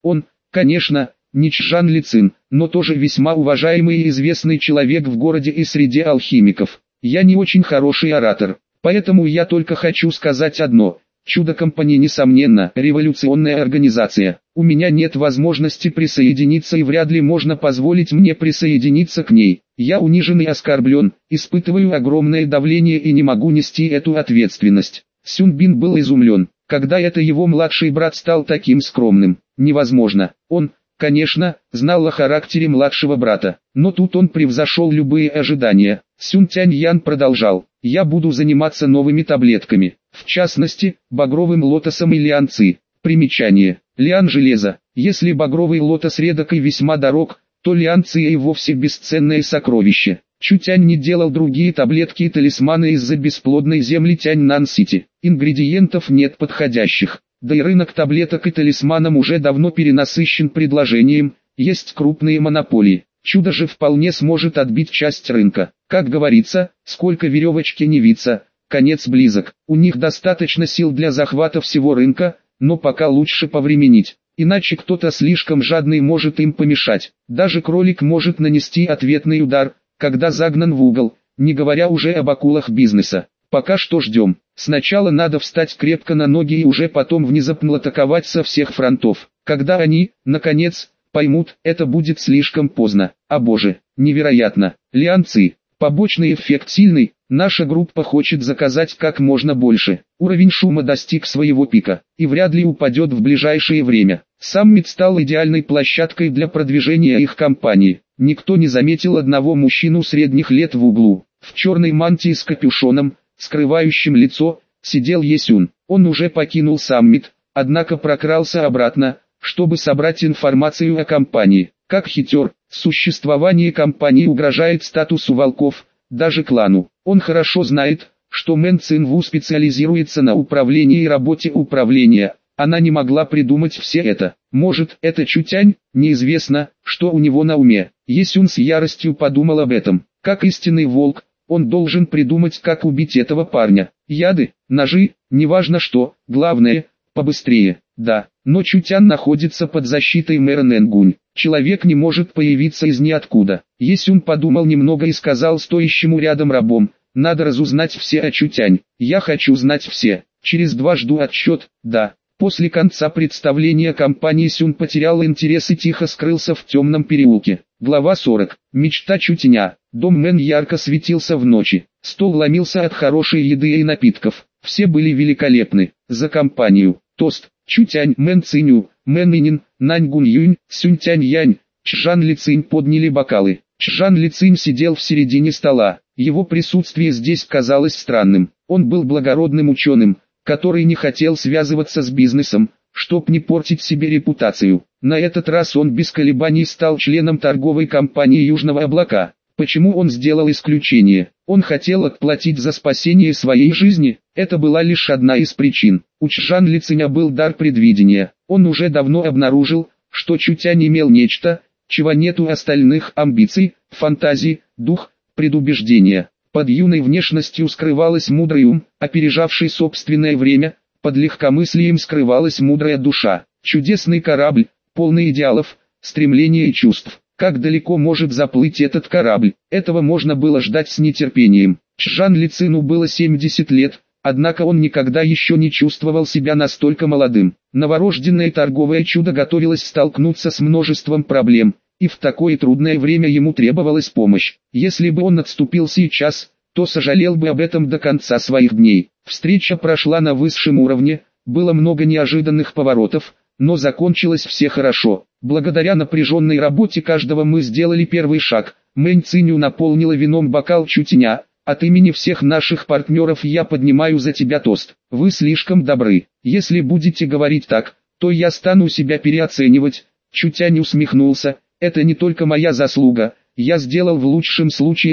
Он, конечно, не Чжан Лицин, но тоже весьма уважаемый и известный человек в городе и среди алхимиков. Я не очень хороший оратор, поэтому я только хочу сказать одно. Чудо-компания несомненно революционная организация. У меня нет возможности присоединиться и вряд ли можно позволить мне присоединиться к ней. Я унижен и оскорблен, испытываю огромное давление и не могу нести эту ответственность. Сюнбин был изумлен, когда это его младший брат стал таким скромным. Невозможно. Он, конечно, знал о характере младшего брата, но тут он превзошел любые ожидания. Сюн Тяньян продолжал: «Я буду заниматься новыми таблетками, в частности, багровым лотосом и лиан ци». Примечание. Лиан железо. Если багровый лотос редок и весьма дорог, то лиан ци и вовсе бесценное сокровище. Чутянь не делал другие таблетки и талисманы из-за бесплодной земли Тяньнан-Сити. Ингредиентов нет подходящих. Да и рынок таблеток и талисманам уже давно перенасыщен предложением, есть крупные монополии. Чудо же вполне сможет отбить часть рынка. Как говорится, сколько веревочки не виться, конец близок. У них достаточно сил для захвата всего рынка, но пока лучше повременить. Иначе кто-то слишком жадный может им помешать. Даже кролик может нанести ответный удар, когда загнан в угол, не говоря уже об акулах бизнеса. Пока что ждем. Сначала надо встать крепко на ноги и уже потом внезапно атаковать со всех фронтов. Когда они, наконец, поймут, это будет слишком поздно. О боже, невероятно. Лиан Ци. Побочный эффект сильный, наша группа хочет заказать как можно больше. Уровень шума достиг своего пика, и вряд ли упадет в ближайшее время. Саммит стал идеальной площадкой для продвижения их компании. Никто не заметил одного мужчину средних лет в углу. В черной мантии с капюшоном, скрывающим лицо, сидел Есюн. Он уже покинул саммит, однако прокрался обратно, чтобы собрать информацию о компании. Как хитер, существование компании угрожает статусу волков, даже клану. Он хорошо знает, что Мэн Цинву специализируется на управлении и работе управления. Она не могла придумать все это. Может, это Чутянь, неизвестно, что у него на уме. Есюн с яростью подумал об этом. Как истинный волк, он должен придумать, как убить этого парня. Яды, ножи, неважно что, главное, побыстрее. Да, но Чутян находится под защитой мэра Нэнгунь. Человек не может появиться из ниоткуда. Есюн подумал немного и сказал стоящему рядом рабом: «Надо разузнать все о Чутянь. Я хочу знать все. Через 2 жду отчет». Да. После конца представления компании Сюн потерял интерес и тихо скрылся в темном переулке. Глава 40. Мечта Чутяня. Дом Мэн ярко светился в ночи. Стол ломился от хорошей еды и напитков. Все были великолепны. За компанию. Тост. Чутянь, Мэн Циню, Мэн Инин, Нань Гун Юнь, Сюнь Тянь Янь. Чжан Ли Цинь подняли бокалы. Чжан Ли Цинь сидел в середине стола. Его присутствие здесь казалось странным. Он был благородным ученым, который не хотел связываться с бизнесом, чтоб не портить себе репутацию. На этот раз он без колебаний стал членом торговой компании Южного Облака. Почему он сделал исключение? Он хотел отплатить за спасение своей жизни? Это была лишь одна из причин. У Чжан Ли Циня был дар предвидения. Он уже давно обнаружил, что Чутянь имел нечто, чего нет у остальных: амбиций, фантазий, дух, предубеждения. Под юной внешностью скрывалась мудрый ум, опережавший собственное время, под легкомыслием скрывалась мудрая душа. Чудесный корабль, полный идеалов, стремлений и чувств. Как далеко может заплыть этот корабль? Этого можно было ждать с нетерпением. Чжан Ли Цину было 70 лет, однако он никогда еще не чувствовал себя настолько молодым. Новорожденное торговое чудо готовилось столкнуться с множеством проблем, и в такое трудное время ему требовалась помощь. Если бы он отступил сейчас, то сожалел бы об этом до конца своих дней. Встреча прошла на высшем уровне, было много неожиданных поворотов, но закончилось все хорошо. Благодаря напряженной работе каждого мы сделали первый шаг. Мэнь Циню наполнила вином бокал Чутяня. От имени всех наших партнеров я поднимаю за тебя тост. Вы слишком добры. Если будете говорить так, то я стану себя переоценивать. Чутянь усмехнулся. Это не только моя заслуга. Я сделал в лучшем случае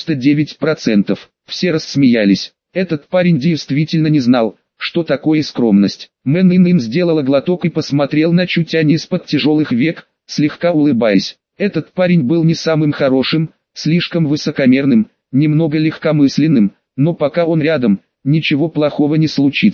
99%. Все рассмеялись. Этот парень действительно не знал, что такое скромность. Мэн Инин сделала глоток и посмотрел на Чутянь из-под тяжелых век, слегка улыбаясь. Этот парень был не самым хорошим, слишком высокомерным, немного легкомысленным, но пока он рядом, ничего плохого не случится.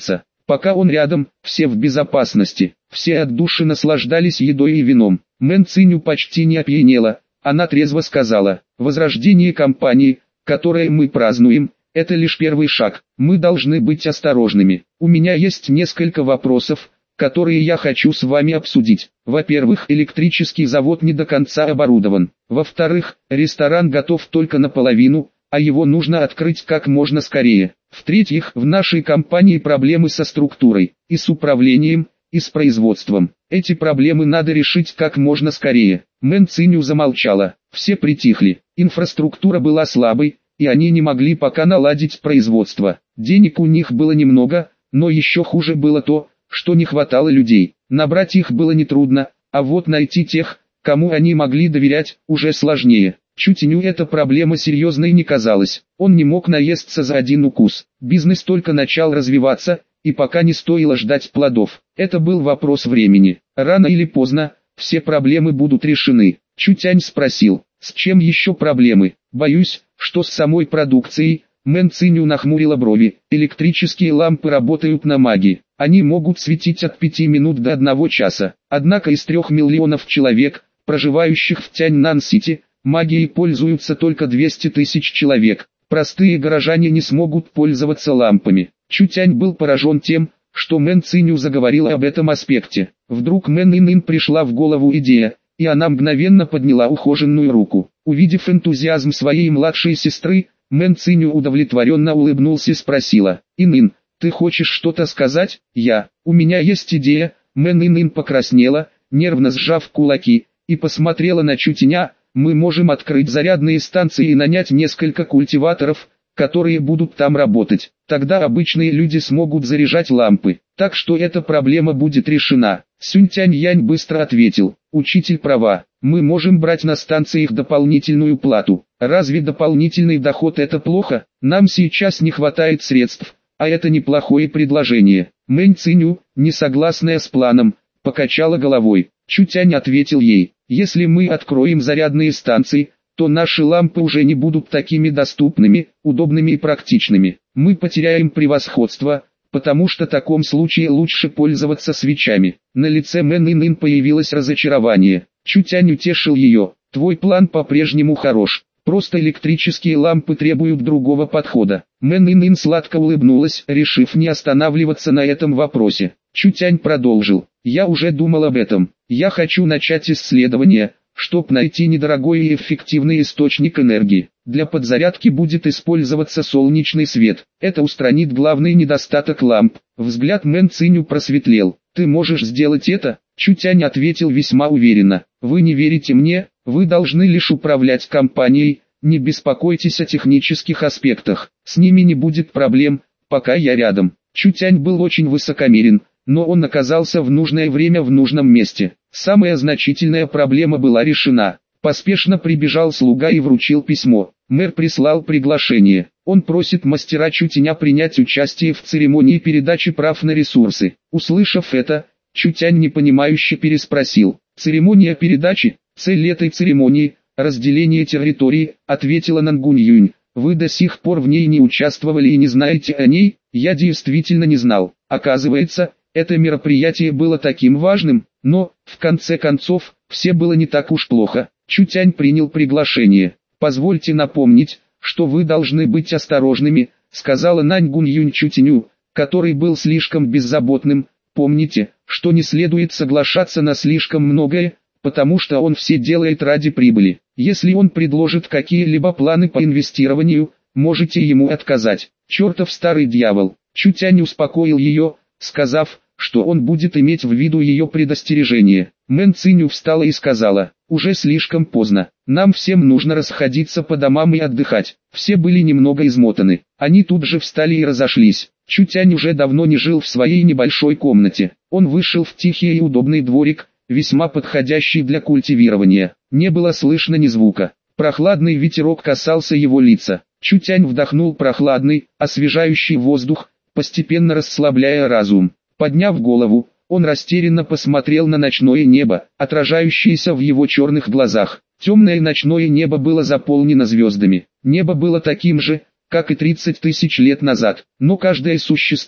Пока он рядом, все в безопасности, все от души наслаждались едой и вином. Мэн Циню почти не опьянела, она трезво сказала: возрождение компании, которое мы празднуем, это лишь первый шаг, мы должны быть осторожными. У меня есть несколько вопросов, которые я хочу с вами обсудить. Во-первых, электрический завод не до конца оборудован. Во-вторых, ресторан готов только наполовину, а его нужно открыть как можно скорее. В-третьих, в нашей компании проблемы со структурой, и с управлением, и с производством. Эти проблемы надо решить как можно скорее. Мэн Циню замолчала, все притихли, инфраструктура была слабой, и они не могли пока наладить производство. Денег у них было немного, но еще хуже было то, что не хватало людей. Набрать их было нетрудно, а вот найти тех, кому они могли доверять, уже сложнее. Чутеню эта проблема серьезной не казалась, он не мог наесться за один укус. Бизнес только начал развиваться, и пока не стоило ждать плодов. Это был вопрос времени. Рано или поздно, все проблемы будут решены. Чутянь спросил, с чем еще проблемы? Боюсь, что с самой продукцией. Мэн Циню нахмурила брови. Электрические лампы работают на магии. Они могут светить от 5 минут до 1 часа. Однако из 3 миллионов человек, проживающих в Тяньнан-Сити, магией пользуются только 200 тысяч человек. Простые горожане не смогут пользоваться лампами. Чутянь был поражен тем, что Мэн Циню заговорила об этом аспекте. Вдруг Мэн Инин пришла в голову идея, и она мгновенно подняла ухоженную руку. Увидев энтузиазм своей младшей сестры, Мэн Циню удовлетворенно улыбнулся и спросила: «Инин, ты хочешь что-то сказать?» У меня есть идея». Мэн Инин покраснела, нервно сжав кулаки, и посмотрела на Чутеня. «Мы можем открыть зарядные станции и нанять несколько культиваторов, которые будут там работать. Тогда обычные люди смогут заряжать лампы, так что эта проблема будет решена». Сюнь Тянь-Янь быстро ответил: «Учитель права, мы можем брать на станциях дополнительную плату. Разве дополнительный доход это плохо? Нам сейчас не хватает средств, а это неплохое предложение». Мэн Циню, не согласная с планом, покачала головой. Чутянь ответил ей: «Если мы откроем зарядные станции, то наши лампы уже не будут такими доступными, удобными и практичными. Мы потеряем превосходство, потому что в таком случае лучше пользоваться свечами». На лице Мэн Инин появилось разочарование. Чутянь утешил ее: «Твой план по-прежнему хорош, просто электрические лампы требуют другого подхода». Мэн Инин сладко улыбнулась, решив не останавливаться на этом вопросе. Чутянь продолжил: «Я уже думал об этом. Я хочу начать исследование, чтобы найти недорогой и эффективный источник энергии. Для подзарядки будет использоваться солнечный свет. Это устранит главный недостаток ламп». Взгляд Мэн Циню просветлел. «Ты можешь сделать это?» Чутянь ответил весьма уверенно: «Вы не верите мне, вы должны лишь управлять компанией, не беспокойтесь о технических аспектах, с ними не будет проблем, пока я рядом». Чутянь был очень высокомерен, но он оказался в нужное время в нужном месте. Самая значительная проблема была решена. Поспешно прибежал слуга и вручил письмо. Мэр прислал приглашение. Он просит мастера Чутяня принять участие в церемонии передачи прав на ресурсы. Услышав это, Чутянь непонимающе переспросил: «Церемония передачи? Цель этой церемонии – разделение территории», – ответила Нангунь Юнь. «Вы до сих пор в ней не участвовали и не знаете о ней?» «Я действительно не знал. Оказывается, это мероприятие было таким важным, но, в конце концов, все было не так уж плохо». Чутянь принял приглашение. «Позвольте напомнить, что вы должны быть осторожными», — сказала Наньгунь Юнь Чутяню, который был слишком беззаботным. «Помните, что не следует соглашаться на слишком многое, потому что он все делает ради прибыли. Если он предложит какие-либо планы по инвестированию, можете ему отказать». «Чертов старый дьявол!» Чутянь успокоил ее, сказав, что он будет иметь в виду ее предостережение. Мэн Циню встала и сказала: «Уже слишком поздно, нам всем нужно расходиться по домам и отдыхать». Все были немного измотаны, они тут же встали и разошлись. Чутянь уже давно не жил в своей небольшой комнате. Он вышел в тихий и удобный дворик, весьма подходящий для культивирования. Не было слышно ни звука. Прохладный ветерок касался его лица. Чутянь вдохнул прохладный, освежающий воздух, постепенно расслабляя разум. Подняв голову, он растерянно посмотрел на ночное небо, отражающееся в его черных глазах. Темное ночное небо было заполнено звездами. Небо было таким же, как и 30 тысяч лет назад, но каждое существо,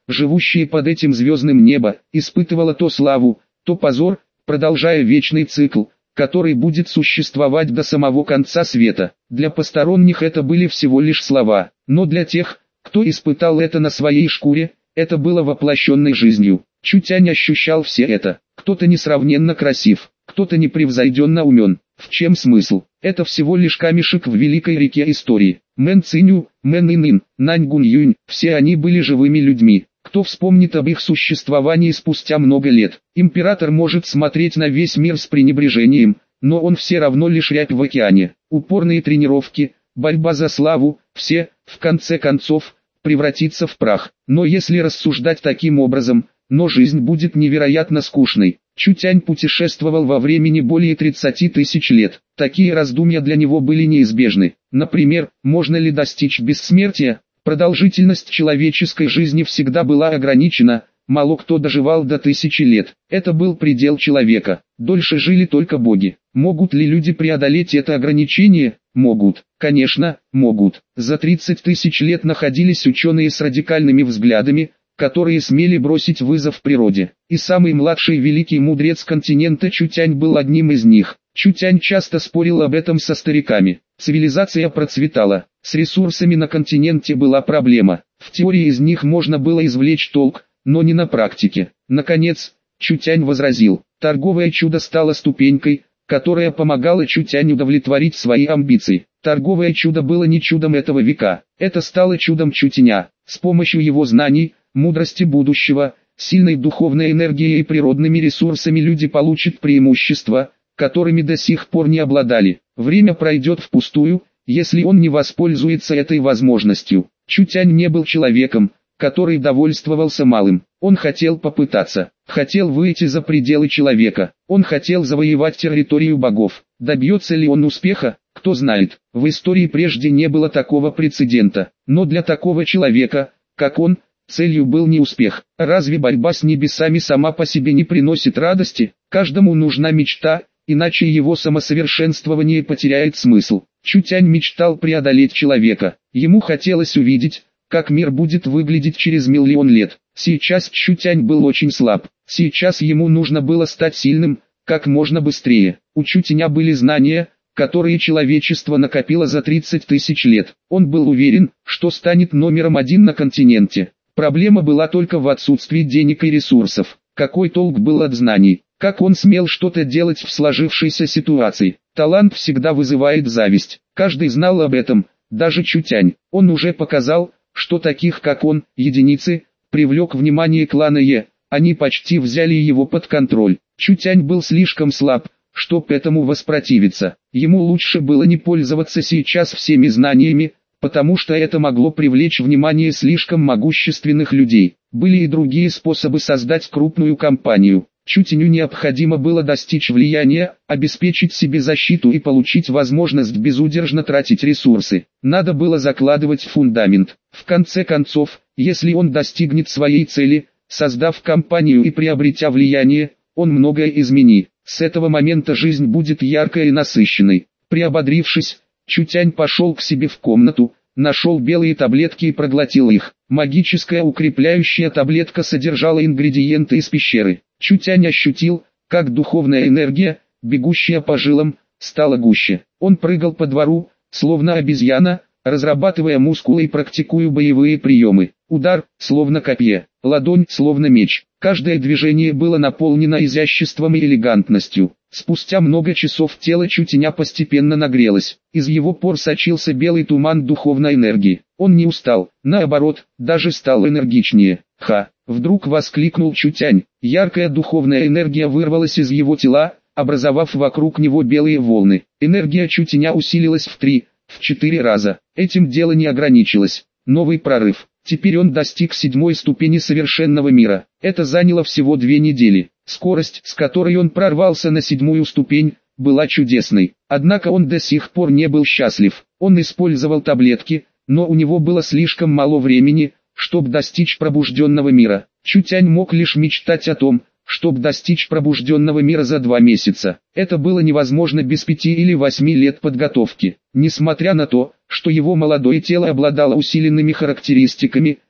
живущее под этим звездным небо, испытывало то славу, то позор, продолжая вечный цикл, который будет существовать до самого конца света. Для посторонних это были всего лишь слова, но для тех, кто испытал это на своей шкуре, это было воплощенной жизнью. Чутянь ощущал все это. Кто-то несравненно красив, кто-то непревзойденно умен. В чем смысл? Это всего лишь камешек в великой реке истории. Мэн Циню, Мэн Инын, Нань Гун Юнь, все они были живыми людьми. Кто вспомнит об их существовании спустя много лет? Император может смотреть на весь мир с пренебрежением, но он все равно лишь рябь в океане. Упорные тренировки, борьба за славу, все, в конце концов, превратится в прах. Но если рассуждать таким образом, но жизнь будет невероятно скучной. Чутянь путешествовал во времени более 30 тысяч лет. Такие раздумья для него были неизбежны. Например, можно ли достичь бессмертия? Продолжительность человеческой жизни всегда была ограничена, мало кто доживал до 1000 лет. Это был предел человека. Дольше жили только боги. Могут ли люди преодолеть это ограничение? Могут. Конечно, могут. За 30 тысяч лет находились ученые с радикальными взглядами, которые смели бросить вызов природе. И самый младший великий мудрец континента Чутянь был одним из них. Чутянь часто спорил об этом со стариками. Цивилизация процветала, с ресурсами на континенте была проблема. В теории из них можно было извлечь толк, но не на практике. Наконец, Чутянь возразил, торговое чудо стало ступенькой, которая помогала Чутяню удовлетворить свои амбиции. Торговое чудо было не чудом этого века, это стало чудом Чутяня. С помощью его знаний, мудрости будущего, сильной духовной энергией и природными ресурсами люди получат преимущества, которыми до сих пор не обладали. Время пройдет впустую, если он не воспользуется этой возможностью. Чутянь не был человеком, который довольствовался малым. Он хотел попытаться, хотел выйти за пределы человека. Он хотел завоевать территорию богов. Добьется ли он успеха, кто знает. В истории прежде не было такого прецедента. Но для такого человека, как он, целью был не успех. Разве борьба с небесами сама по себе не приносит радости? Каждому нужна мечта, иначе его самосовершенствование потеряет смысл. Чутянь мечтал преодолеть человека. Ему хотелось увидеть, как мир будет выглядеть через миллион лет. Сейчас Чутянь был очень слаб. Сейчас ему нужно было стать сильным, как можно быстрее. У Чутяня были знания, которые человечество накопило за 30 тысяч лет. Он был уверен, что станет номером один на континенте. Проблема была только в отсутствии денег и ресурсов. Какой толк был от знаний? Как он смел что-то делать в сложившейся ситуации? Талант всегда вызывает зависть. Каждый знал об этом, даже Чутянь. Он уже показал, что таких как он, единицы, привлек внимание клана Е. Они почти взяли его под контроль. Чутянь был слишком слаб, чтобы этому воспротивиться. Ему лучше было не пользоваться сейчас всеми знаниями, потому что это могло привлечь внимание слишком могущественных людей. Были и другие способы создать крупную компанию. Чутяню необходимо было достичь влияния, обеспечить себе защиту и получить возможность безудержно тратить ресурсы. Надо было закладывать фундамент. В конце концов, если он достигнет своей цели, создав компанию и приобретя влияние, он многое изменит. С этого момента жизнь будет яркой и насыщенной. Приободрившись, Чутянь пошел к себе в комнату, нашел белые таблетки и проглотил их. Магическая укрепляющая таблетка содержала ингредиенты из пещеры. Чутянь ощутил, как духовная энергия, бегущая по жилам, стала гуще. Он прыгал по двору, словно обезьяна, разрабатывая мускулы и практикуя боевые приемы. Удар, словно копье, ладонь, словно меч. Каждое движение было наполнено изяществом и элегантностью. Спустя много часов тело Чутяня постепенно нагрелось. Из его пор сочился белый туман духовной энергии. Он не устал, наоборот, даже стал энергичнее. «Ха!» — вдруг воскликнул Чутянь. Яркая духовная энергия вырвалась из его тела, образовав вокруг него белые волны. Энергия Чутяня усилилась в 3-4 раза. Этим дело не ограничилось. Новый прорыв. Теперь он достиг 7-й ступени совершенного мира. Это заняло всего 2 недели. Скорость, с которой он прорвался на 7-ю ступень, была чудесной. Однако он до сих пор не был счастлив. Он использовал таблетки, но у него было слишком мало времени, чтобы достичь пробужденного мира. Чутянь мог лишь мечтать о том, чтобы достичь пробужденного мира за 2 месяца. Это было невозможно без 5 или 8 лет подготовки. Несмотря на то, что его молодое тело обладало усиленными характеристиками,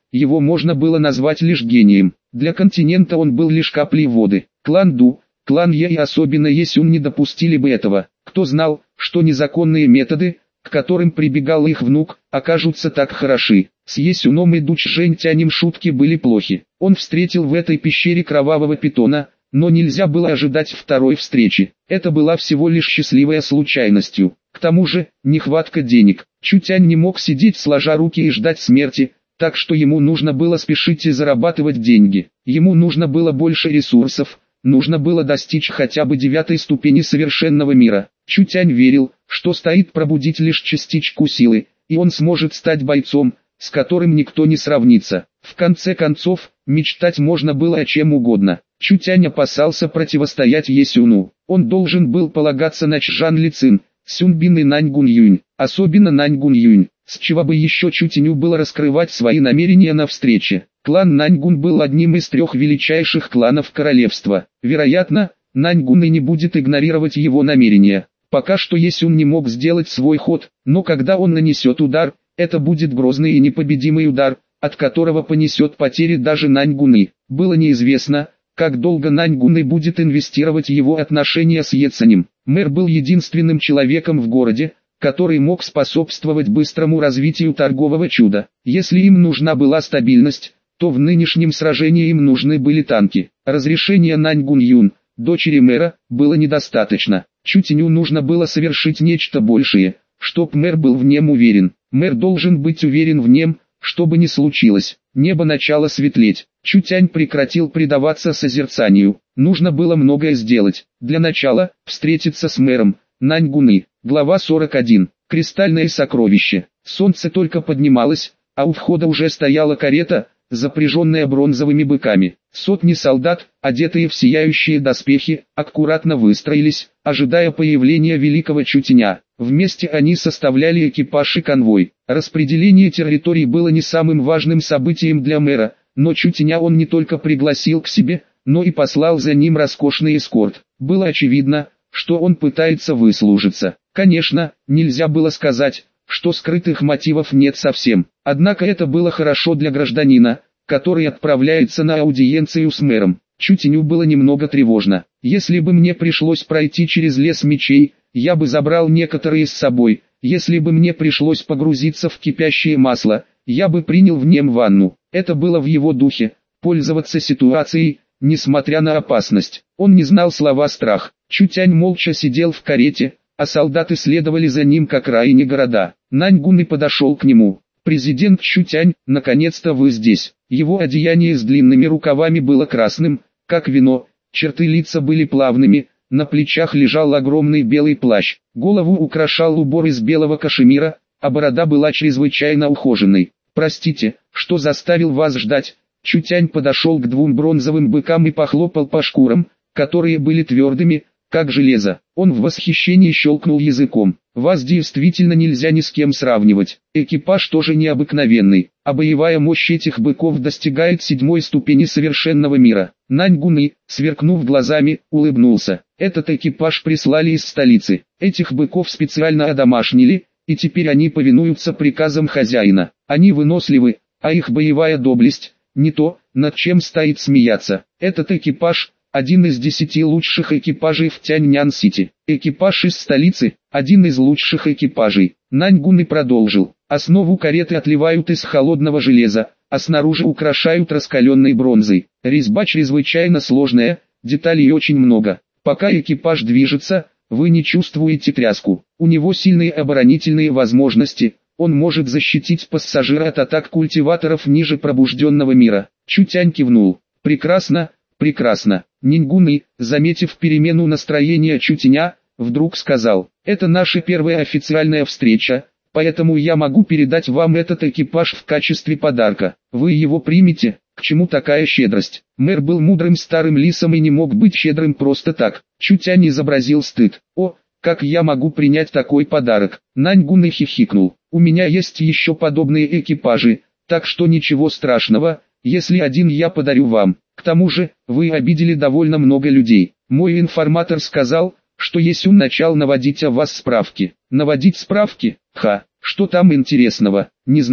его можно было назвать лишь гением. Для континента он был лишь каплей воды. Клан Ду, клан Е и особенно Есюн не допустили бы этого. Кто знал, что незаконные методы, к которым прибегал их внук, окажутся так хороши. С Есюном и Дучжэньтянем шутки были плохи. Он встретил в этой пещере кровавого питона, но нельзя было ожидать второй встречи. Это была всего лишь счастливая случайностью. К тому же, нехватка денег. Чутянь не мог сидеть сложа руки и ждать смерти, так что ему нужно было спешить и зарабатывать деньги. Ему нужно было больше ресурсов, нужно было достичь хотя бы 9-й ступени совершенного мира. Чутянь верил, что стоит пробудить лишь частичку силы, и он сможет стать бойцом, с которым никто не сравнится. В конце концов, мечтать можно было о чем угодно. Чутянь опасался противостоять Есюну. Он должен был полагаться на Чжан Лицин, Сюнбин и Нань Гуньюнь, особенно Нань Гуньюнь. С чего бы еще Чутяню было раскрывать свои намерения на встрече? Клан Наньгун был одним из 3 величайших кланов королевства. Вероятно, Наньгун и не будет игнорировать его намерения. Пока что Есюн не мог сделать свой ход, но когда он нанесет удар, это будет грозный и непобедимый удар, от которого понесет потери даже Наньгуны. Было неизвестно, как долго Наньгуны будет инвестировать его отношения с Ецанем. Мэр был единственным человеком в городе, который мог способствовать быстрому развитию торгового чуда. Если им нужна была стабильность, то в нынешнем сражении им нужны были танки. Разрешение Нань Гуньюн, дочери мэра, было недостаточно. Чутяню нужно было совершить нечто большее, чтоб мэр был в нем уверен. Мэр должен быть уверен в нем, что бы ни случилось. Небо начало светлеть. Чутянь прекратил предаваться созерцанию. Нужно было многое сделать. Для начала, встретиться с мэром. Наньгуны. Глава 41. Кристальное сокровище. Солнце только поднималось, а у входа уже стояла карета, запряженная бронзовыми быками. Сотни солдат, одетые в сияющие доспехи, аккуратно выстроились, ожидая появления великого Чутяня. Вместе они составляли экипаж и конвой. Распределение территорий было не самым важным событием для мэра, но Чутяня он не только пригласил к себе, но и послал за ним роскошный эскорт. Было очевидно, что он пытается выслужиться. Конечно, нельзя было сказать, что скрытых мотивов нет совсем. Однако это было хорошо для гражданина, который отправляется на аудиенцию с мэром. Чутяню было немного тревожно. Если бы мне пришлось пройти через лес мечей, я бы забрал некоторые с собой. Если бы мне пришлось погрузиться в кипящее масло, я бы принял в нем ванну. Это было в его духе, пользоваться ситуацией, несмотря на опасность. Он не знал слова «страх». Чутянь молча сидел в карете, а солдаты следовали за ним к окраине города. Наньгун и подошел к нему. «Президент Чутянь, наконец-то вы здесь». Его одеяние с длинными рукавами было красным, как вино, черты лица были плавными, на плечах лежал огромный белый плащ. Голову украшал убор из белого кашемира, а борода была чрезвычайно ухоженной. «Простите, что заставил вас ждать?» Чутянь подошел к 2 бронзовым быкам и похлопал по шкурам, которые были твердыми, как железо. Он в восхищении щелкнул языком. «Вас действительно нельзя ни с кем сравнивать. Экипаж тоже необыкновенный, а боевая мощь этих быков достигает 7-й ступени совершенного мира». Наньгуны, сверкнув глазами, улыбнулся. «Этот экипаж прислали из столицы. Этих быков специально одомашнили, и теперь они повинуются приказам хозяина. Они выносливы, а их боевая доблесть – не то, над чем стоит смеяться. Этот экипаж – один из 10 лучших экипажей в Тяньнян-Сити. Экипаж из столицы – один из лучших экипажей». Наньгун и продолжил. «Основу кареты отливают из холодного железа, а снаружи украшают раскаленной бронзой. Резьба чрезвычайно сложная, деталей очень много. Пока экипаж движется, вы не чувствуете тряску. У него сильные оборонительные возможности. Он может защитить пассажира от атак культиваторов ниже пробужденного мира». Чутянь кивнул. «Прекрасно, прекрасно». Наньгун, заметив перемену настроения Чутяня, вдруг сказал: «Это наша первая официальная встреча, поэтому я могу передать вам этот экипаж в качестве подарка. Вы его примете?» «К чему такая щедрость?» Мэр был мудрым старым лисом и не мог быть щедрым просто так. Чутянь изобразил стыд. «О, как я могу принять такой подарок?» Наньгун хихикнул. «У меня есть еще подобные экипажи, так что ничего страшного, если один я подарю вам. К тому же, вы обидели довольно много людей. Мой информатор сказал, что Есюн начал наводить о вас справки». «Наводить справки? Ха, что там интересного?» «Не знаю.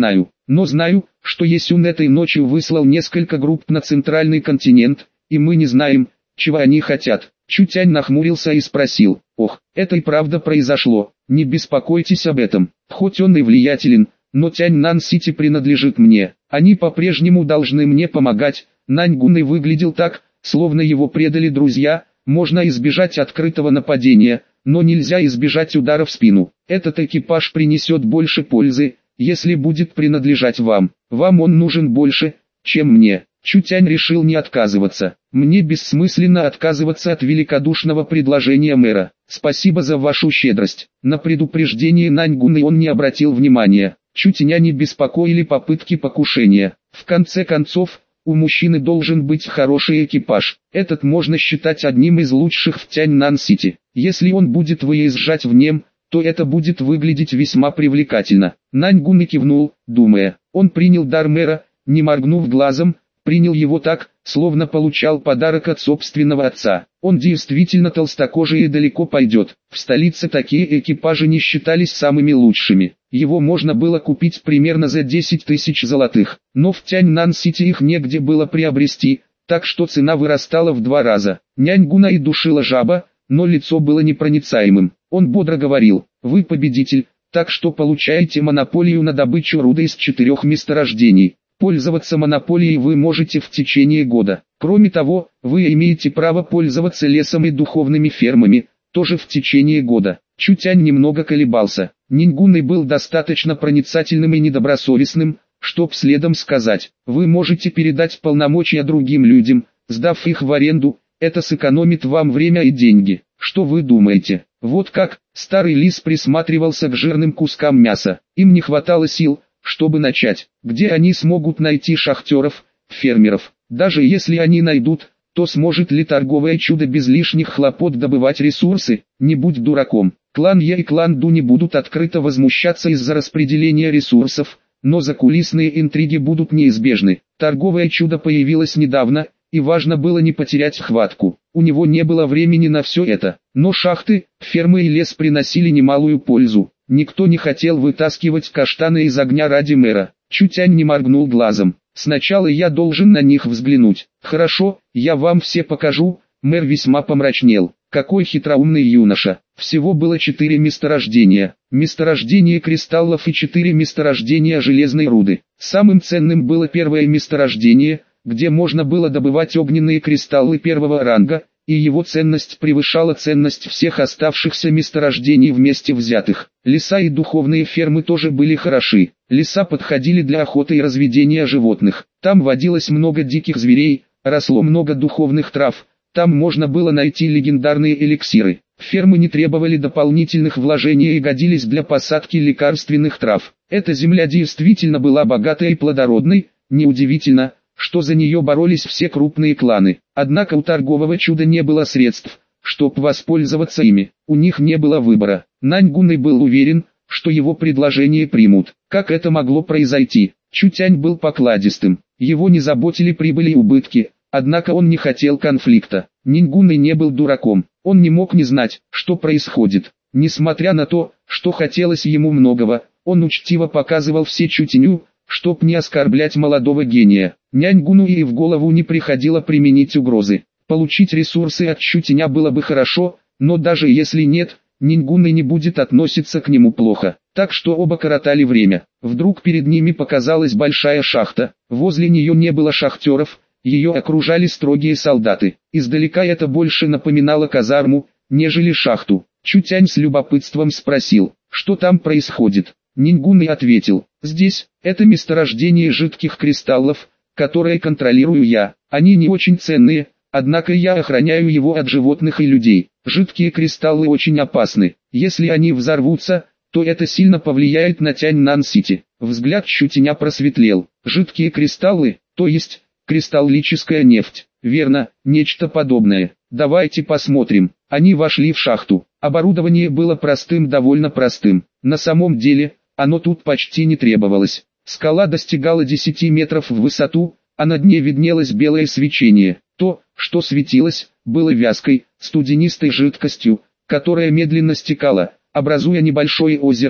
Но знаю, что Есюн этой ночью выслал несколько групп на центральный континент, и мы не знаем, чего они хотят. Чутянь нахмурился и спросил: «Ох, это и правда произошло, не беспокойтесь об этом. Хоть он и влиятелен, но Тяньнан-Сити принадлежит мне. Они по-прежнему должны мне помогать». Наньгун и выглядел так, словно его предали друзья. Можно избежать открытого нападения, но нельзя избежать удара в спину. Этот экипаж принесет больше пользы, если будет принадлежать вам. Вам он нужен больше, чем мне. Чутянь решил не отказываться. Мне бессмысленно отказываться от великодушного предложения мэра. Спасибо за вашу щедрость. На предупреждение Наньгуна он не обратил внимания. Чутяня не беспокоили попытки покушения. В конце концов, у мужчины должен быть хороший экипаж. Этот можно считать одним из лучших в Тяньнан-Сити. Если он будет выезжать в нем, то это будет выглядеть весьма привлекательно. Наньгун и кивнул, думая. Он принял дар мэра, не моргнув глазом, принял его так, словно получал подарок от собственного отца. Он действительно толстокожий и далеко пойдет. В столице такие экипажи не считались самыми лучшими. Его можно было купить примерно за 10 тысяч золотых, но в Тяньнан-Сити их негде было приобрести, так что цена вырастала в 2 раза. Няньгуна и душила жаба, но лицо было непроницаемым. Он бодро говорил: «Вы победитель, так что получаете монополию на добычу руды из 4 месторождений. Пользоваться монополией вы можете в течение года. Кроме того, вы имеете право пользоваться лесом и духовными фермами, тоже в течение года». Чутянь немного колебался. Ниньгун был достаточно проницательным и недобросовестным, чтоб следом сказать: «Вы можете передать полномочия другим людям, сдав их в аренду, это сэкономит вам время и деньги. Что вы думаете?» Вот как. Старый лис присматривался к жирным кускам мяса. Им не хватало сил, чтобы начать. Где они смогут найти шахтеров, фермеров? Даже если они найдут, то сможет ли торговое чудо без лишних хлопот добывать ресурсы? Не будь дураком. Клан Е и клан Ду не будут открыто возмущаться из-за распределения ресурсов, но закулисные интриги будут неизбежны. Торговое чудо появилось недавно, и важно было не потерять хватку. У него не было времени на все это, но шахты, фермы и лес приносили немалую пользу. Никто не хотел вытаскивать каштаны из огня ради мэра. Чутянь не моргнул глазом. «Сначала я должен на них взглянуть». «Хорошо, я вам все покажу». Мэр весьма помрачнел. Какой хитроумный юноша. Всего было 4 месторождения. Месторождение кристаллов и 4 месторождения железной руды. Самым ценным было первое месторождение, где можно было добывать огненные кристаллы первого ранга, и его ценность превышала ценность всех оставшихся месторождений вместе взятых. Леса и духовные фермы тоже были хороши. Леса подходили для охоты и разведения животных. Там водилось много диких зверей, росло много духовных трав. Там можно было найти легендарные эликсиры. Фермы не требовали дополнительных вложений и годились для посадки лекарственных трав. Эта земля действительно была богатой и плодородной. Неудивительно, что за нее боролись все крупные кланы. Однако у торгового чуда не было средств, чтобы воспользоваться ими. У них не было выбора. Наньгун был уверен, что его предложение примут. Как это могло произойти? Чутянь был покладистым. Его не заботили прибыли и убытки. Однако он не хотел конфликта. Ниньгун не был дураком. Он не мог не знать, что происходит. Несмотря на то, что хотелось ему многого, он учтиво показывал все Чутяню, чтоб не оскорблять молодого гения. Няньгуну и в голову не приходило применить угрозы. Получить ресурсы от Чутяня было бы хорошо, но даже если нет, Ниньгун не будет относиться к нему плохо. Так что оба коротали время. Вдруг перед ними показалась большая шахта. Возле нее не было шахтеров, ее окружали строгие солдаты. Издалека это больше напоминало казарму, нежели шахту. Чутянь с любопытством спросил: «Что там происходит?» Ниньгун ответил: «Здесь, это месторождение жидких кристаллов, которое контролирую я. Они не очень ценные, однако я охраняю его от животных и людей. Жидкие кристаллы очень опасны. Если они взорвутся, то это сильно повлияет на Тяньнан-Сити». Взгляд Чутяня просветлел. «Жидкие кристаллы, то есть кристаллическая нефть. Верно, нечто подобное. Давайте посмотрим». Они вошли в шахту. Оборудование было простым, довольно простым. На самом деле, оно тут почти не требовалось. Скала достигала 10 метров в высоту, а на дне виднелось белое свечение. То, что светилось, было вязкой, студенистой жидкостью, которая медленно стекала, образуя небольшое озеро,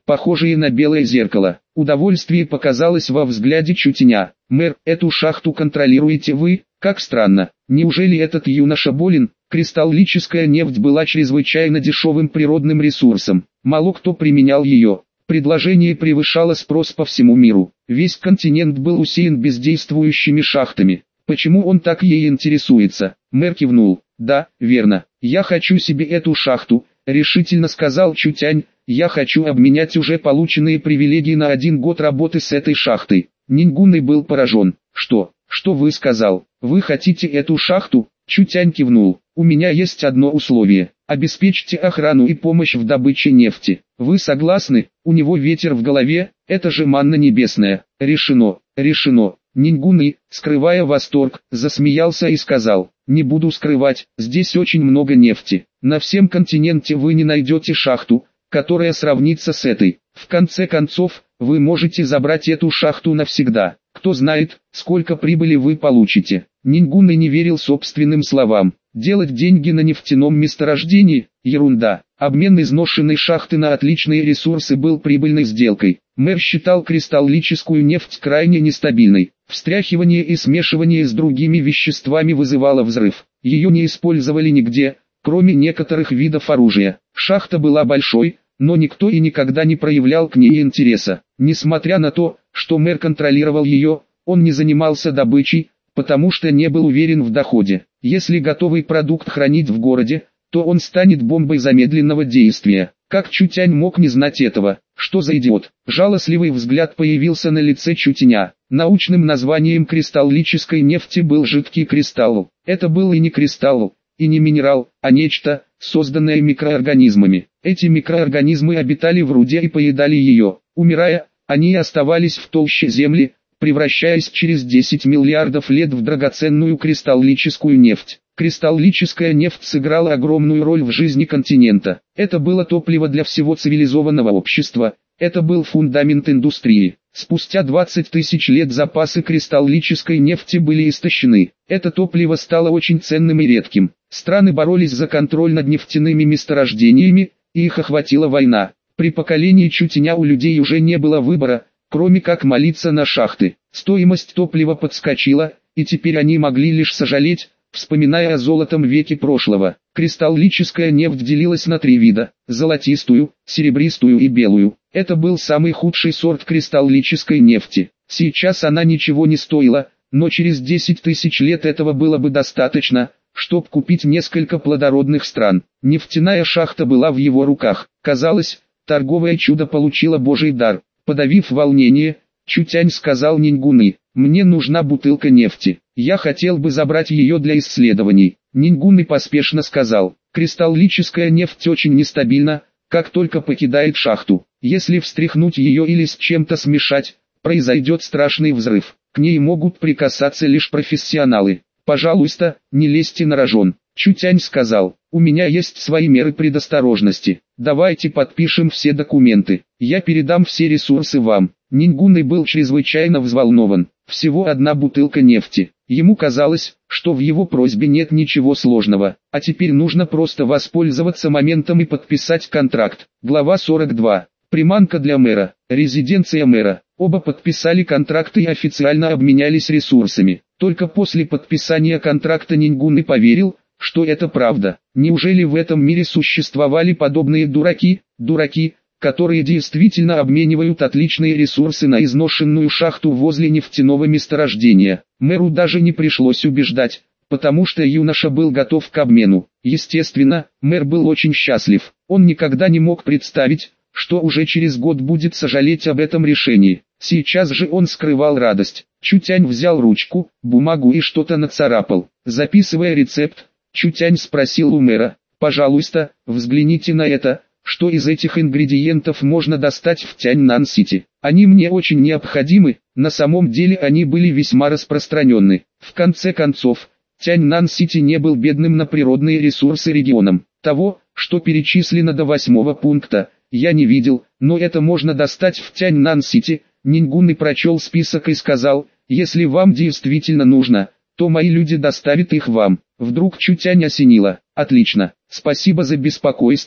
похожие на белое зеркало. Удовольствие показалось во взгляде Чутеня. «Мэр, эту шахту контролируете вы? Как странно. Неужели этот юноша болен?» Кристаллическая нефть была чрезвычайно дешевым природным ресурсом. Мало кто применял ее. Предложение превышало спрос по всему миру. Весь континент был усеян бездействующими шахтами. Почему он так ей интересуется? Мэр кивнул. «Да, верно. Я хочу себе эту шахту», — решительно сказал Чутянь. «Я хочу обменять уже полученные привилегии на 1 год работы с этой шахтой». Нингунный был поражен. «Что? Что вы сказал? Вы хотите эту шахту?» Чутянь кивнул. «У меня есть одно условие. Обеспечьте охрану и помощь в добыче нефти. Вы согласны?» У него ветер в голове, это же манна небесная. «Решено, решено». Нингунный, скрывая восторг, засмеялся и сказал: «Не буду скрывать, здесь очень много нефти. На всем континенте вы не найдете шахту, которая сравнится с этой. В конце концов, вы можете забрать эту шахту навсегда. Кто знает, сколько прибыли вы получите». Нингунный не верил собственным словам. Делать деньги на нефтяном месторождении – ерунда. Обмен изношенной шахты на отличные ресурсы был прибыльной сделкой. Мэр считал кристаллическую нефть крайне нестабильной. Встряхивание и смешивание с другими веществами вызывало взрыв. Ее не использовали нигде, кроме некоторых видов оружия. Шахта была большой, но никто и никогда не проявлял к ней интереса. Несмотря на то, что мэр контролировал ее, он не занимался добычей, потому что не был уверен в доходе. Если готовый продукт хранить в городе, то он станет бомбой замедленного действия. Как Чутянь мог не знать этого? Что за идиот? Жалостливый взгляд появился на лице Чутеня. Научным названием кристаллической нефти был жидкий кристалл. Это был и не кристалл, и не минерал, а нечто, созданное микроорганизмами. Эти микроорганизмы обитали в руде и поедали ее. Умирая, они оставались в толще земли, превращаясь через 10 миллиардов лет в драгоценную кристаллическую нефть. Кристаллическая нефть сыграла огромную роль в жизни континента. Это было топливо для всего цивилизованного общества. Это был фундамент индустрии. Спустя 20 тысяч лет запасы кристаллической нефти были истощены. Это топливо стало очень ценным и редким. Страны боролись за контроль над нефтяными месторождениями, и их охватила война. При поколении Чутеня у людей уже не было выбора, кроме как молиться на шахты. Стоимость топлива подскочила, и теперь они могли лишь сожалеть, вспоминая о золотом веке прошлого. Кристаллическая нефть делилась на 3 вида: золотистую, серебристую и белую. Это был самый худший сорт кристаллической нефти. Сейчас она ничего не стоила, но через 10 тысяч лет этого было бы достаточно, чтобы купить несколько плодородных стран. Нефтяная шахта была в его руках. Казалось, торговое чудо получило Божий дар. Подавив волнение, Чутянь сказал Нингунный: «Мне нужна бутылка нефти. Я хотел бы забрать ее для исследований». Нингунный поспешно сказал: «Кристаллическая нефть очень нестабильна, как только покидает шахту. Если встряхнуть ее или с чем-то смешать, произойдет страшный взрыв. К ней могут прикасаться лишь профессионалы. Пожалуйста, не лезьте на рожон». Чутянь сказал: «У меня есть свои меры предосторожности. Давайте подпишем все документы. Я передам все ресурсы вам». Нингунный был чрезвычайно взволнован. Всего 1 бутылка нефти. Ему казалось, что в его просьбе нет ничего сложного. А теперь нужно просто воспользоваться моментом и подписать контракт. Глава 42. Приманка для мэра. Резиденция мэра. Оба подписали контракты и официально обменялись ресурсами. Только после подписания контракта Нингунный поверил, что это правда. Неужели в этом мире существовали подобные дураки, которые действительно обменивают отличные ресурсы на изношенную шахту возле нефтяного месторождения? Мэру даже не пришлось убеждать, потому что юноша был готов к обмену. Естественно, мэр был очень счастлив. Он никогда не мог представить, что уже через год будет сожалеть об этом решении. Сейчас же он скрывал радость. Чутянь взял ручку, бумагу и что-то нацарапал. Записывая рецепт, Чутянь спросил у мэра: «Пожалуйста, взгляните на это. Что из этих ингредиентов можно достать в Тяньнан-Сити? Они мне очень необходимы». На самом деле они были весьма распространенны. В конце концов, Тяньнан-Сити не был бедным на природные ресурсы регионом. Того, что перечислено до 8 пункта, я не видел, но это можно достать в Тяньнан-Сити. Нингунный прочел список и сказал: «Если вам действительно нужно, то мои люди доставят их вам». Вдруг Чутянь осенило: «Отлично, спасибо за беспокойство,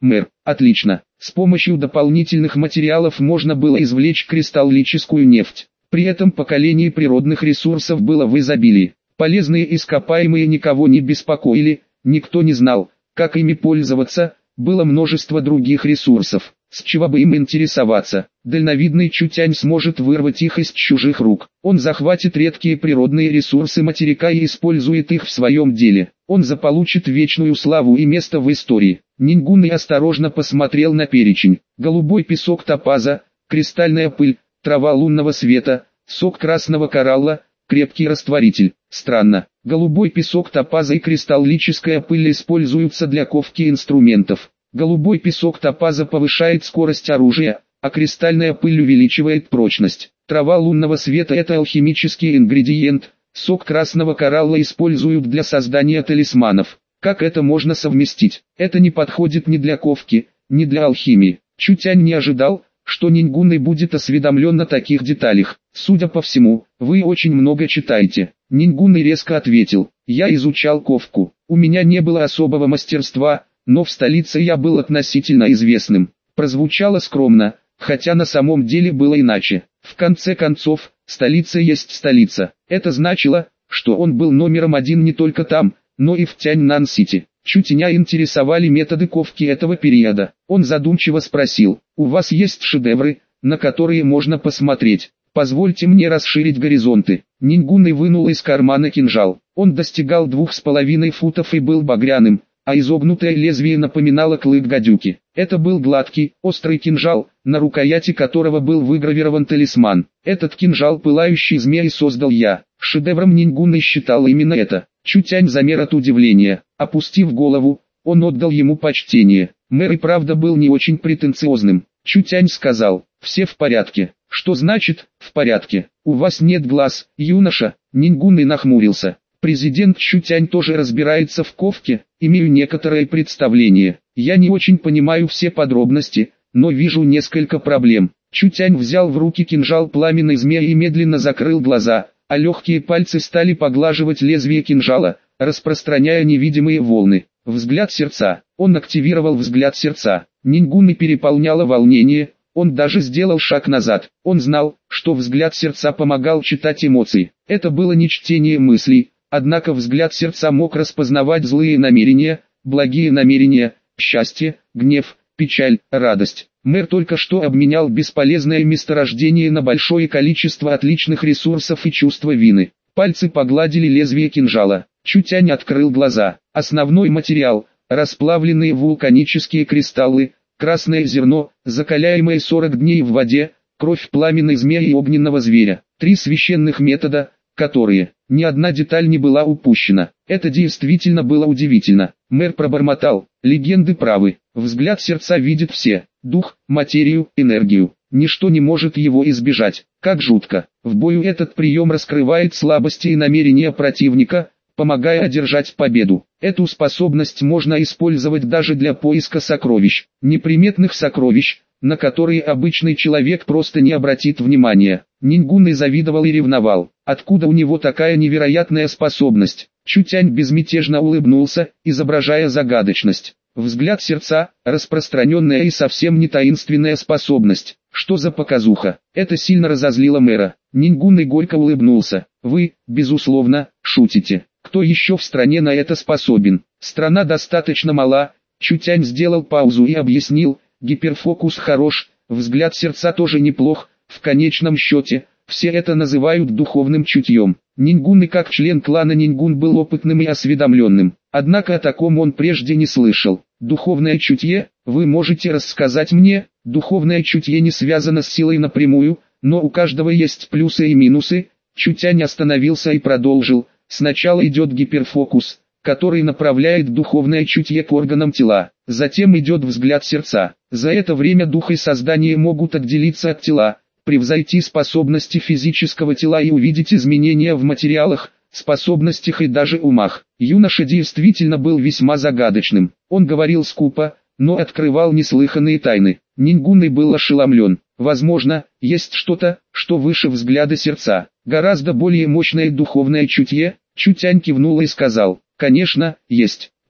Мэр, отлично. С помощью дополнительных материалов можно было извлечь кристаллическую нефть. При этом поколении природных ресурсов было в изобилии. Полезные ископаемые никого не беспокоили, никто не знал, как ими пользоваться, было множество других ресурсов. С чего бы им интересоваться? Дальновидный Чутянь сможет вырвать их из чужих рук. Он захватит редкие природные ресурсы материка и использует их в своем деле. Он заполучит вечную славу и место в истории. Нингунный осторожно посмотрел на перечень. Голубой песок топаза, кристальная пыль, трава лунного света, сок красного коралла, крепкий растворитель. Странно, голубой песок топаза и кристаллическая пыль используются для ковки инструментов. Голубой песок топаза повышает скорость оружия, а кристальная пыль увеличивает прочность. Трава лунного света – это алхимический ингредиент, сок красного коралла используют для создания талисманов. Как это можно совместить? Это не подходит ни для ковки, ни для алхимии. Чутянь не ожидал, что Нингунный будет осведомлен о таких деталях. Судя по всему, вы очень много читаете. Нингунный резко ответил: я изучал ковку. У меня не было особого мастерства, но в столице я был относительно известным. Прозвучало скромно, хотя на самом деле было иначе. В конце концов, столица есть столица. Это значило, что он был номером один не только там, но и в Тяньнан-Сити. Чутяня интересовали методы ковки этого периода. Он задумчиво спросил: у вас есть шедевры, на которые можно посмотреть? Позвольте мне расширить горизонты. Нингунный вынул из кармана кинжал. Он достигал 2,5 футов и был багряным, а изогнутое лезвие напоминало клык гадюки. Это был гладкий, острый кинжал, на рукояти которого был выгравирован талисман. Этот кинжал пылающий змей создал я. Шедевром Нингунный считал именно это. Чутянь замер от удивления. Опустив голову, он отдал ему почтение. Мэр и правда был не очень претенциозным. Чутянь сказал: все в порядке. Что значит «в порядке»? У вас нет глаз, юноша. Нингунный нахмурился. Президент Чутянь тоже разбирается в ковке, имею некоторое представление. Я не очень понимаю все подробности, но вижу несколько проблем. Чутянь взял в руки кинжал пламенной змеи и медленно закрыл глаза, а легкие пальцы стали поглаживать лезвие кинжала, распространяя невидимые волны. Взгляд сердца. Он активировал взгляд сердца. Нингунный переполняло волнение, он даже сделал шаг назад. Он знал, что взгляд сердца помогал читать эмоции. Это было не чтение мыслей, однако взгляд сердца мог распознавать злые намерения, благие намерения, счастье, гнев, печаль, радость. Мэр только что обменял бесполезное месторождение на большое количество отличных ресурсов и чувство вины. Пальцы погладили лезвие кинжала. Чутянь открыл глаза. Основной материал – расплавленные вулканические кристаллы, красное зерно, закаляемое 40 дней в воде, кровь пламенной змеи и огненного зверя. 3 священных метода, которые, ни одна деталь не была упущена. Это действительно было удивительно. Мэр пробормотал: легенды правы. Взгляд сердца видит все: дух, материю, энергию. Ничто не может его избежать. Как жутко. В бою этот прием раскрывает слабости и намерения противника, помогая одержать победу. Эту способность можно использовать даже для поиска сокровищ, неприметных сокровищ, на которые обычный человек просто не обратит внимания. Нингунный завидовал и ревновал. Откуда у него такая невероятная способность? Чутянь безмятежно улыбнулся, изображая загадочность. Взгляд сердца, распространенная и совсем не таинственная способность. Что за показуха? Это сильно разозлило мэра. Нингунный горько улыбнулся. Вы, безусловно, шутите. Кто еще в стране на это способен? Страна достаточно мала. Чутянь сделал паузу и объяснил: гиперфокус хорош, взгляд сердца тоже неплох, в конечном счете, все это называют духовным чутьем. Нингунный как член клана Нингун был опытным и осведомленным, однако о таком он прежде не слышал. Духовное чутье, вы можете рассказать мне? Духовное чутье не связано с силой напрямую, но у каждого есть плюсы и минусы. Чутянь остановился и продолжил: сначала идет гиперфокус, который направляет духовное чутье к органам тела. Затем идет взгляд сердца. За это время дух и создание могут отделиться от тела, превзойти способности физического тела и увидеть изменения в материалах, способностях и даже умах. Юноша действительно был весьма загадочным. Он говорил скупо, но открывал неслыханные тайны. Нингунный был ошеломлен. Возможно, есть что-то, что выше взгляда сердца. Гораздо более мощное духовное чутье. Чутянь кивнул и сказал: конечно, есть.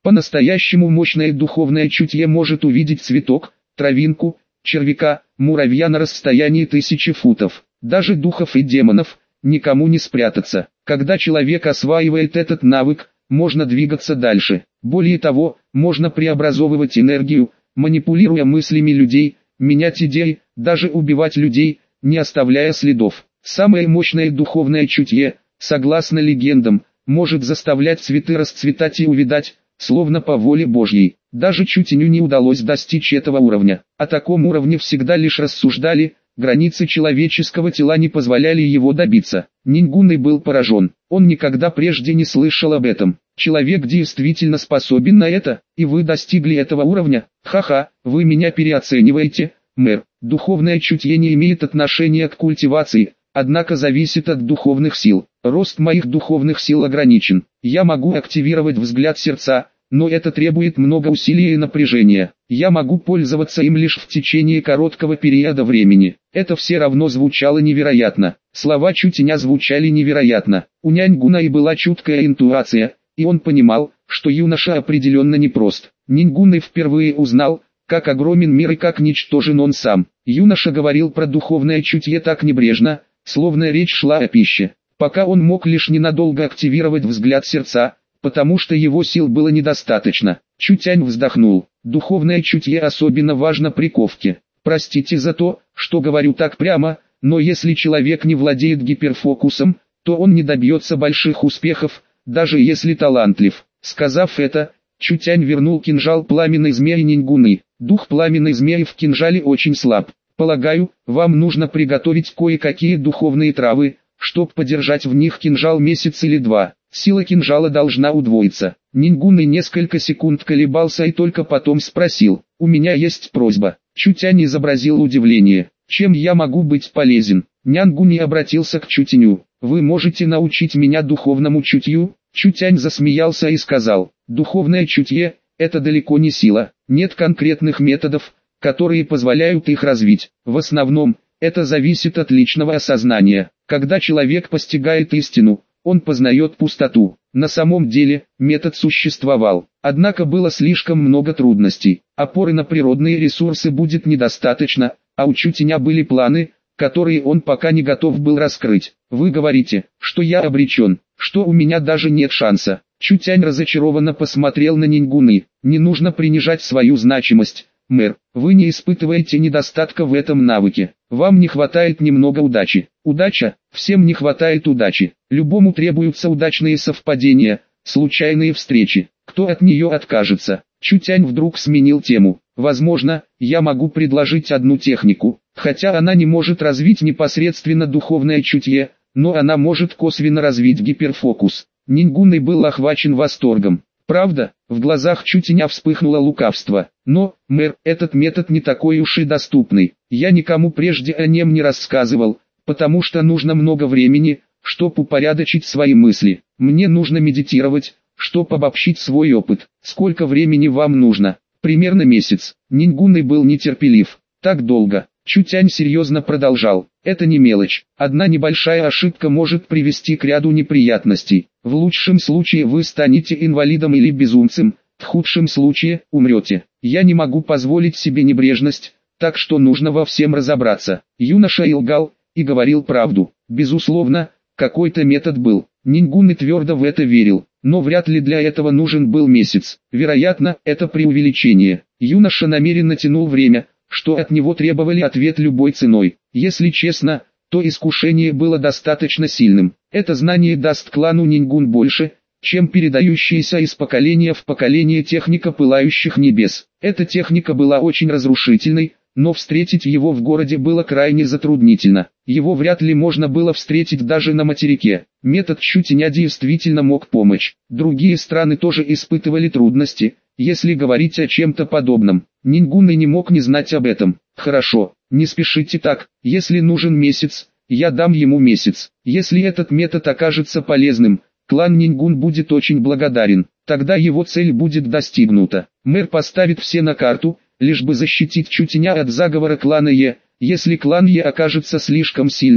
По-настоящему мощное духовное чутье может увидеть цветок, травинку, червяка, муравья на расстоянии 1000 футов. Даже духов и демонов никому не спрятаться. Когда человек осваивает этот навык, можно двигаться дальше. Более того, можно преобразовывать энергию, манипулируя мыслями людей, менять идеи, даже убивать людей, не оставляя следов. Самое мощное духовное чутье, согласно легендам, может заставлять цветы расцветать и увядать, словно по воле Божьей. Даже Чутеню не удалось достичь этого уровня. О таком уровне всегда лишь рассуждали, границы человеческого тела не позволяли его добиться. Нингунный был поражен, он никогда прежде не слышал об этом. Человек действительно способен на это, и вы достигли этого уровня? Ха-ха, вы меня переоцениваете, мэр. Духовное чутье не имеет отношения к культивации, однако зависит от духовных сил. Рост моих духовных сил ограничен. Я могу активировать взгляд сердца, но это требует много усилий и напряжения. Я могу пользоваться им лишь в течение короткого периода времени. Это все равно звучало невероятно. Слова Чутеня звучали невероятно. У Няньгуна и была чуткая интуиция, и он понимал, что юноша определенно непрост. Нингунный впервые узнал, как огромен мир и как ничтожен он сам. Юноша говорил про духовное чутье так небрежно, словно речь шла о пище. Пока он мог лишь ненадолго активировать взгляд сердца, потому что его сил было недостаточно. Чутянь вздохнул. Духовное чутье особенно важно при ковке. Простите за то, что говорю так прямо, но если человек не владеет гиперфокусом, то он не добьется больших успехов, даже если талантлив. Сказав это, Чутянь вернул кинжал пламенной змеи Нингуны. Дух пламенной змеи в кинжале очень слаб. Полагаю, вам нужно приготовить кое-какие духовные травы, чтобы подержать в них кинжал месяц или два. Сила кинжала должна удвоиться. Нингунный несколько секунд колебался и только потом спросил: «У меня есть просьба». Чутянь изобразил удивление. «Чем я могу быть полезен?» Нингунный обратился к Чутеню. «Вы можете научить меня духовному чутью?» Чутянь засмеялся и сказал: «Духовное чутье – это далеко не сила. Нет конкретных методов, которые позволяют их развить. В основном, это зависит от личного осознания. Когда человек постигает истину, он познает пустоту. На самом деле, метод существовал, однако было слишком много трудностей. Опоры на природные ресурсы будет недостаточно, а у Чутеня были планы, которые он пока не готов был раскрыть. Вы говорите, что я обречен, что у меня даже нет шанса». Чутянь разочарованно посмотрел на Нингуны. «Не нужно принижать свою значимость, мэр. Вы не испытываете недостатка в этом навыке. Вам не хватает немного удачи». Удача? Всем не хватает удачи. Любому требуются удачные совпадения, случайные встречи. Кто от нее откажется? Чутянь вдруг сменил тему. «Возможно, я могу предложить одну технику, хотя она не может развить непосредственно духовное чутье, но она может косвенно развить гиперфокус». Нингунный был охвачен восторгом. «Правда?» В глазах Чутеня вспыхнуло лукавство. «Но, мэр, этот метод не такой уж и доступный. Я никому прежде о нем не рассказывал, потому что нужно много времени, чтобы упорядочить свои мысли. Мне нужно медитировать, чтобы обобщить свой опыт. Сколько времени вам нужно?» «Примерно месяц». Нингунный был нетерпелив. «Так долго?» Чутянь серьезно продолжал. «Это не мелочь. Одна небольшая ошибка может привести к ряду неприятностей. В лучшем случае вы станете инвалидом или безумцем, в худшем случае умрете. Я не могу позволить себе небрежность, так что нужно во всем разобраться». Юноша и лгал, и говорил правду. Безусловно, какой-то метод был. Нингунный твердо в это верил, но вряд ли для этого нужен был месяц. Вероятно, это преувеличение. Юноша намеренно тянул время, что от него требовали ответ любой ценой. Если честно, то искушение было достаточно сильным. Это знание даст клану Нингун больше, чем передающаяся из поколения в поколение техника пылающих небес. Эта техника была очень разрушительной, но встретить его в городе было крайне затруднительно. Его вряд ли можно было встретить даже на материке. Метод Чутеня действительно мог помочь. Другие страны тоже испытывали трудности, если говорить о чем-то подобном. Нингунный не мог не знать об этом. «Хорошо, не спешите так. Если нужен месяц, я дам ему месяц. Если этот метод окажется полезным, клан Нингун будет очень благодарен. Тогда его цель будет достигнута. Мэр поставит все на карту, лишь бы защитить Чутеня от заговора клана Е. Если клан Е окажется слишком сильным,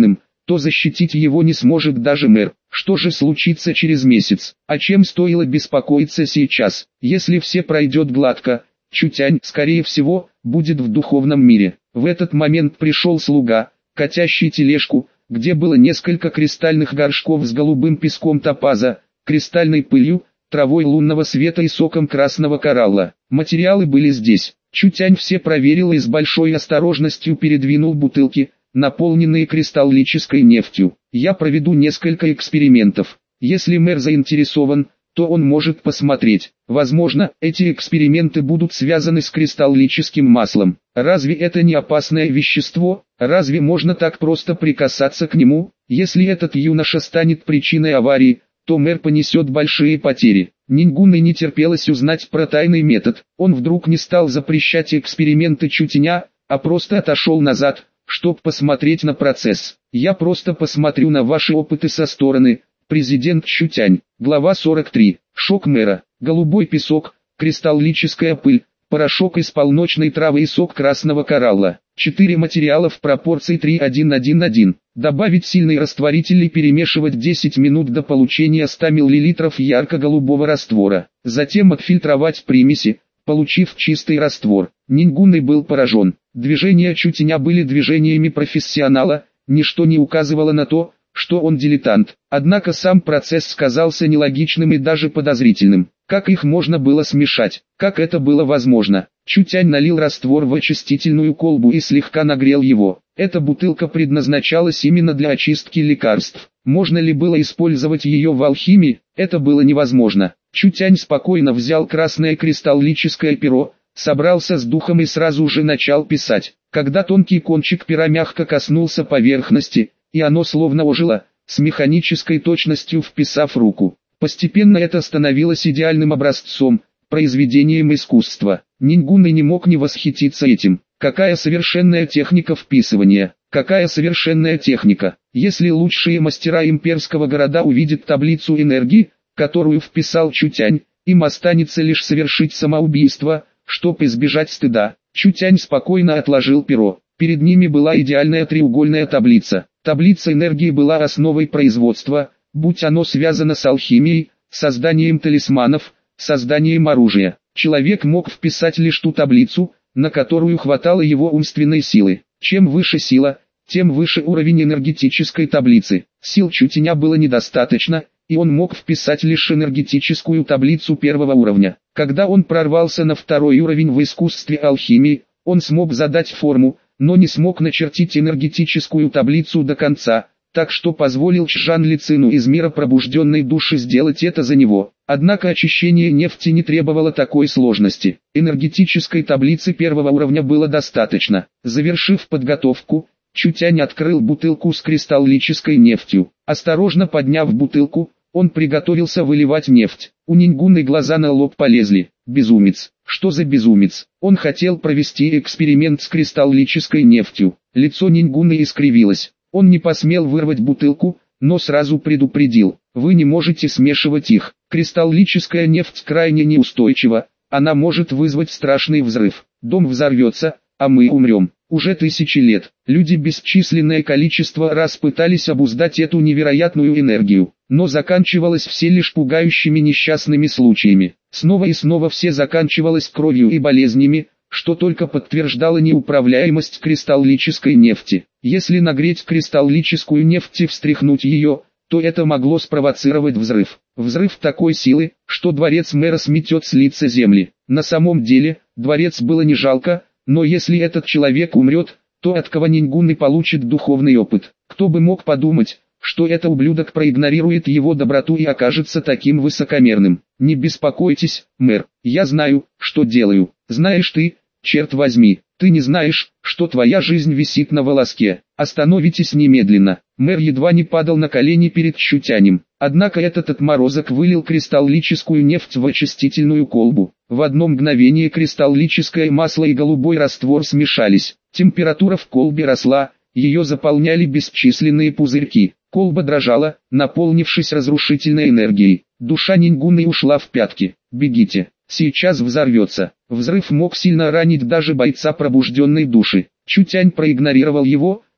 то защитить его не сможет даже мэр. Что же случится через месяц? О чем стоило беспокоиться сейчас? Если все пройдет гладко, Чутянь, скорее всего, будет в духовном мире. В этот момент пришел слуга, катящий тележку, где было несколько кристальных горшков с голубым песком топаза, кристальной пылью, травой лунного света и соком красного коралла. Материалы были здесь. Чутянь все проверил и с большой осторожностью передвинул бутылки, наполненные кристаллической нефтью. Я проведу несколько экспериментов. Если мэр заинтересован, то он может посмотреть. Возможно, эти эксперименты будут связаны с кристаллическим маслом. Разве это не опасное вещество? Разве можно так просто прикасаться к нему? Если этот юноша станет причиной аварии, то мэр понесет большие потери. Нингуне не терпелось узнать про тайный метод. Он вдруг не стал запрещать эксперименты Чутяня, а просто отошел назад, чтобы посмотреть на процесс. Я просто посмотрю на ваши опыты со стороны. Президент Чутянь. Глава 43. Шок мэра. Голубой песок, кристаллическая пыль, порошок из полночной травы и сок красного коралла. 4 материала в пропорции 3:1:1:1. Добавить сильный растворитель и перемешивать 10 минут до получения 100 мл ярко-голубого раствора. Затем отфильтровать примеси, получив чистый раствор. Нингуне был поражен. Движения Чутяня были движениями профессионала, ничто не указывало на то, что он дилетант. Однако сам процесс казался нелогичным и даже подозрительным. Как их можно было смешать? Как это было возможно? Чутянь налил раствор в очистительную колбу и слегка нагрел его. Эта бутылка предназначалась именно для очистки лекарств. Можно ли было использовать ее в алхимии? Это было невозможно. Чутянь спокойно взял красное кристаллическое перо, собрался с духом и сразу же начал писать. Когда тонкий кончик пера мягко коснулся поверхности, и оно словно ожило, с механической точностью вписав руку. Постепенно это становилось идеальным образцом, произведением искусства. Нингуне не мог не восхититься этим. Какая совершенная техника вписывания, какая совершенная техника. Если лучшие мастера имперского города увидят таблицу энергии, которую вписал Чутянь, им останется лишь совершить самоубийство, чтобы избежать стыда. Чутянь спокойно отложил перо. Перед ними была идеальная треугольная таблица. Таблица энергии была основой производства, будь оно связано с алхимией, созданием талисманов, созданием оружия. Человек мог вписать лишь ту таблицу, на которую хватало его умственной силы. Чем выше сила, тем выше уровень энергетической таблицы. Сил Чутяня было недостаточно, и он мог вписать лишь энергетическую таблицу первого уровня. Когда он прорвался на второй уровень в искусстве алхимии, он смог задать форму, но не смог начертить энергетическую таблицу до конца, так что позволил Чжан Лицину из мира пробужденной души сделать это за него. Однако очищение нефти не требовало такой сложности. Энергетической таблицы первого уровня было достаточно. Завершив подготовку, Чутянь открыл бутылку с кристаллической нефтью. Осторожно подняв бутылку, он приготовился выливать нефть. У Нингуне глаза на лоб полезли. Безумец. Что за безумец? Он хотел провести эксперимент с кристаллической нефтью. Лицо Нингуне искривилось. Он не посмел вырвать бутылку, но сразу предупредил: вы не можете смешивать их. Кристаллическая нефть крайне неустойчива, она может вызвать страшный взрыв. Дом взорвется, а мы умрем. Уже тысячи лет, люди бесчисленное количество раз пытались обуздать эту невероятную энергию, но заканчивалось все лишь пугающими несчастными случаями. Снова и снова все заканчивалось кровью и болезнями, что только подтверждало неуправляемость кристаллической нефти. Если нагреть кристаллическую нефть и встряхнуть ее, то это могло спровоцировать взрыв. Взрыв такой силы, что дворец мэра сметет с лица земли. На самом деле, дворец было не жалко, но если этот человек умрет, то от кого Нингуне получит духовный опыт. Кто бы мог подумать, что этот ублюдок проигнорирует его доброту и окажется таким высокомерным. Не беспокойтесь, мэр, я знаю, что делаю. Знаешь ты, черт возьми, ты не знаешь, что твоя жизнь висит на волоске. Остановитесь немедленно. Мэр едва не падал на колени перед Чутянем. Однако этот отморозок вылил кристаллическую нефть в очистительную колбу. В одно мгновение кристаллическое масло и голубой раствор смешались. Температура в колбе росла, ее заполняли бесчисленные пузырьки. Колба дрожала, наполнившись разрушительной энергией. Душа Нингуне ушла в пятки. Бегите, сейчас взорвется. Взрыв мог сильно ранить даже бойца пробужденной души. Чутянь проигнорировал его,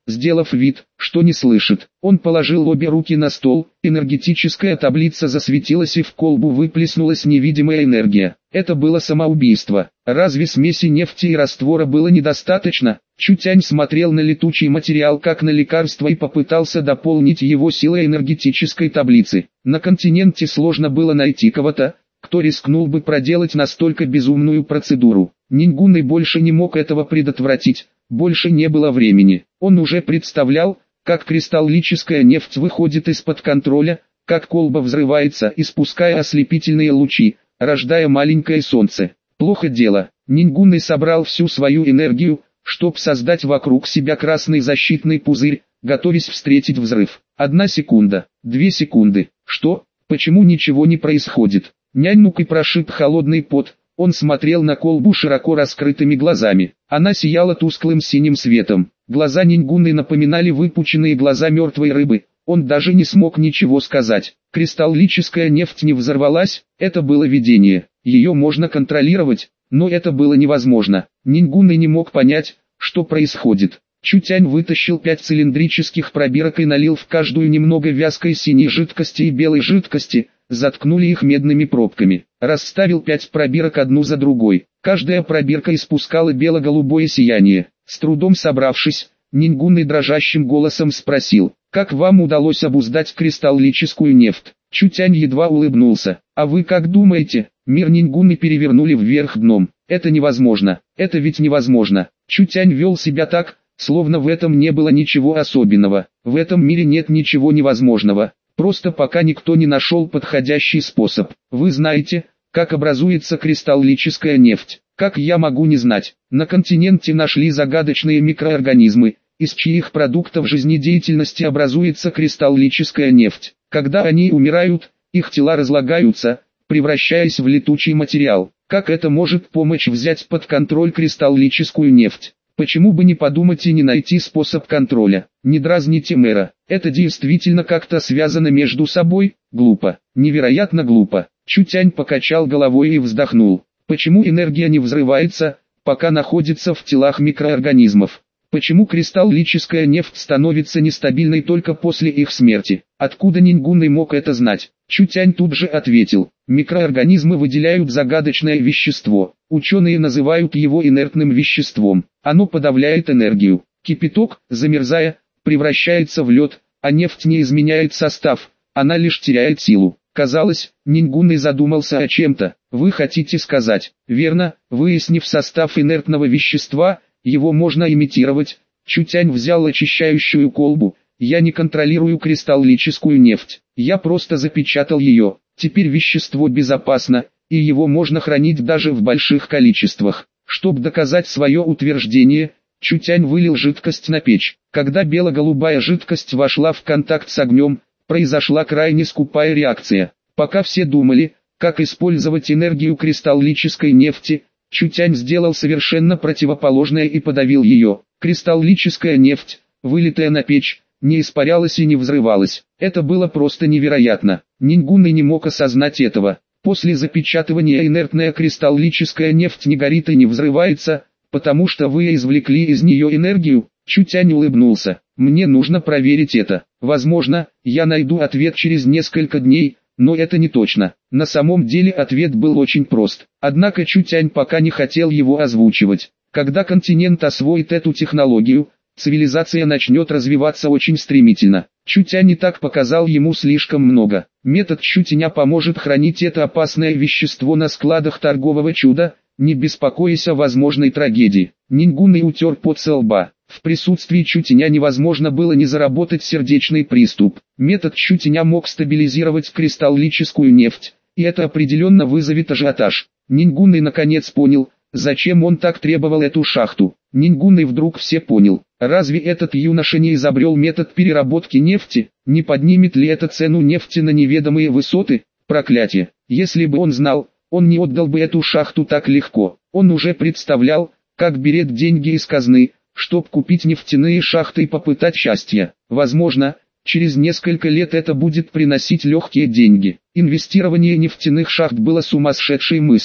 сделав вид, что не слышит. Он положил обе руки на стол, энергетическая таблица засветилась и в колбу выплеснулась невидимая энергия. Это было самоубийство. Разве смеси нефти и раствора было недостаточно? Чутянь смотрел на летучий материал как на лекарство и попытался дополнить его силой энергетической таблицы. На континенте сложно было найти кого-то, кто рискнул бы проделать настолько безумную процедуру. Нингунный больше не мог этого предотвратить, больше не было времени. Он уже представлял, как кристаллическая нефть выходит из-под контроля, как колба взрывается, испуская ослепительные лучи, рождая маленькое солнце. Плохо дело. Нингунный собрал всю свою энергию, чтобы создать вокруг себя красный защитный пузырь, готовясь встретить взрыв. 1 секунда, 2 секунды. Что? Почему ничего не происходит? Нянь-нук и прошиб холодный пот. Он смотрел на колбу широко раскрытыми глазами. Она сияла тусклым синим светом. Глаза Нингунной напоминали выпученные глаза мертвой рыбы. Он даже не смог ничего сказать. Кристаллическая нефть не взорвалась, это было видение. Ее можно контролировать, но это было невозможно. Нингунный не мог понять, что происходит. Чутянь вытащил 5 цилиндрических пробирок и налил в каждую немного вязкой синей жидкости и белой жидкости, заткнули их медными пробками. Расставил 5 пробирок одну за другой. Каждая пробирка испускала бело-голубое сияние. С трудом собравшись, Нингунный дрожащим голосом спросил: «Как вам удалось обуздать кристаллическую нефть?» Чутянь едва улыбнулся. «А вы как думаете?» Мир Нингунны перевернули вверх дном. «Это невозможно, это ведь невозможно». Чутянь вел себя так, словно в этом не было ничего особенного. В этом мире нет ничего невозможного. Просто пока никто не нашел подходящий способ. Вы знаете, как образуется кристаллическая нефть? Как я могу не знать? На континенте нашли загадочные микроорганизмы, из чьих продуктов жизнедеятельности образуется кристаллическая нефть. Когда они умирают, их тела разлагаются, превращаясь в летучий материал. Как это может помочь взять под контроль кристаллическую нефть? Почему бы не подумать и не найти способ контроля? Не дразните мэра. Это действительно как-то связано между собой? Глупо. Невероятно глупо. Чутянь покачал головой и вздохнул. Почему энергия не взрывается, пока находится в телах микроорганизмов? Почему кристаллическая нефть становится нестабильной только после их смерти? Откуда Нингунный мог это знать? Чутянь тут же ответил. Микроорганизмы выделяют загадочное вещество. Ученые называют его инертным веществом. Оно подавляет энергию. Кипяток, замерзая, превращается в лед, а нефть не изменяет состав, она лишь теряет силу. Казалось, Нингунный задумался о чем-то. Вы хотите сказать? Верно, выяснив состав инертного вещества, его можно имитировать. Чутянь взял очищающую колбу. Я не контролирую кристаллическую нефть. Я просто запечатал ее. Теперь вещество безопасно, и его можно хранить даже в больших количествах. Чтобы доказать свое утверждение, Чутянь вылил жидкость на печь. Когда бело-голубая жидкость вошла в контакт с огнем, произошла крайне скупая реакция. Пока все думали, как использовать энергию кристаллической нефти, Чутянь сделал совершенно противоположное и подавил ее. Кристаллическая нефть, вылитая на печь, не испарялась и не взрывалась. Это было просто невероятно. Нингунный не мог осознать этого. После запечатывания инертная кристаллическая нефть не горит и не взрывается, потому что вы извлекли из нее энергию. Чутянь улыбнулся. Мне нужно проверить это. Возможно, я найду ответ через несколько дней, но это не точно. На самом деле ответ был очень прост. Однако Чутянь пока не хотел его озвучивать. Когда континент освоит эту технологию, цивилизация начнет развиваться очень стремительно. Чутянь и так показал ему слишком много. Метод Чутяня поможет хранить это опасное вещество на складах торгового чуда, не беспокоясь о возможной трагедии. Нингунный утер пот со лба. В присутствии Чутяня невозможно было не заработать сердечный приступ. Метод Чутяня мог стабилизировать кристаллическую нефть, и это определенно вызовет ажиотаж. Нингунный наконец понял, зачем он так требовал эту шахту. Нингунный вдруг все понял. Разве этот юноша не изобрел метод переработки нефти? Не поднимет ли это цену нефти на неведомые высоты? Проклятие! Если бы он знал, он не отдал бы эту шахту так легко. Он уже представлял, как берет деньги из казны, чтобы купить нефтяные шахты и попытать счастья. Возможно, через несколько лет это будет приносить легкие деньги. Инвестирование нефтяных шахт было сумасшедшей мыслью.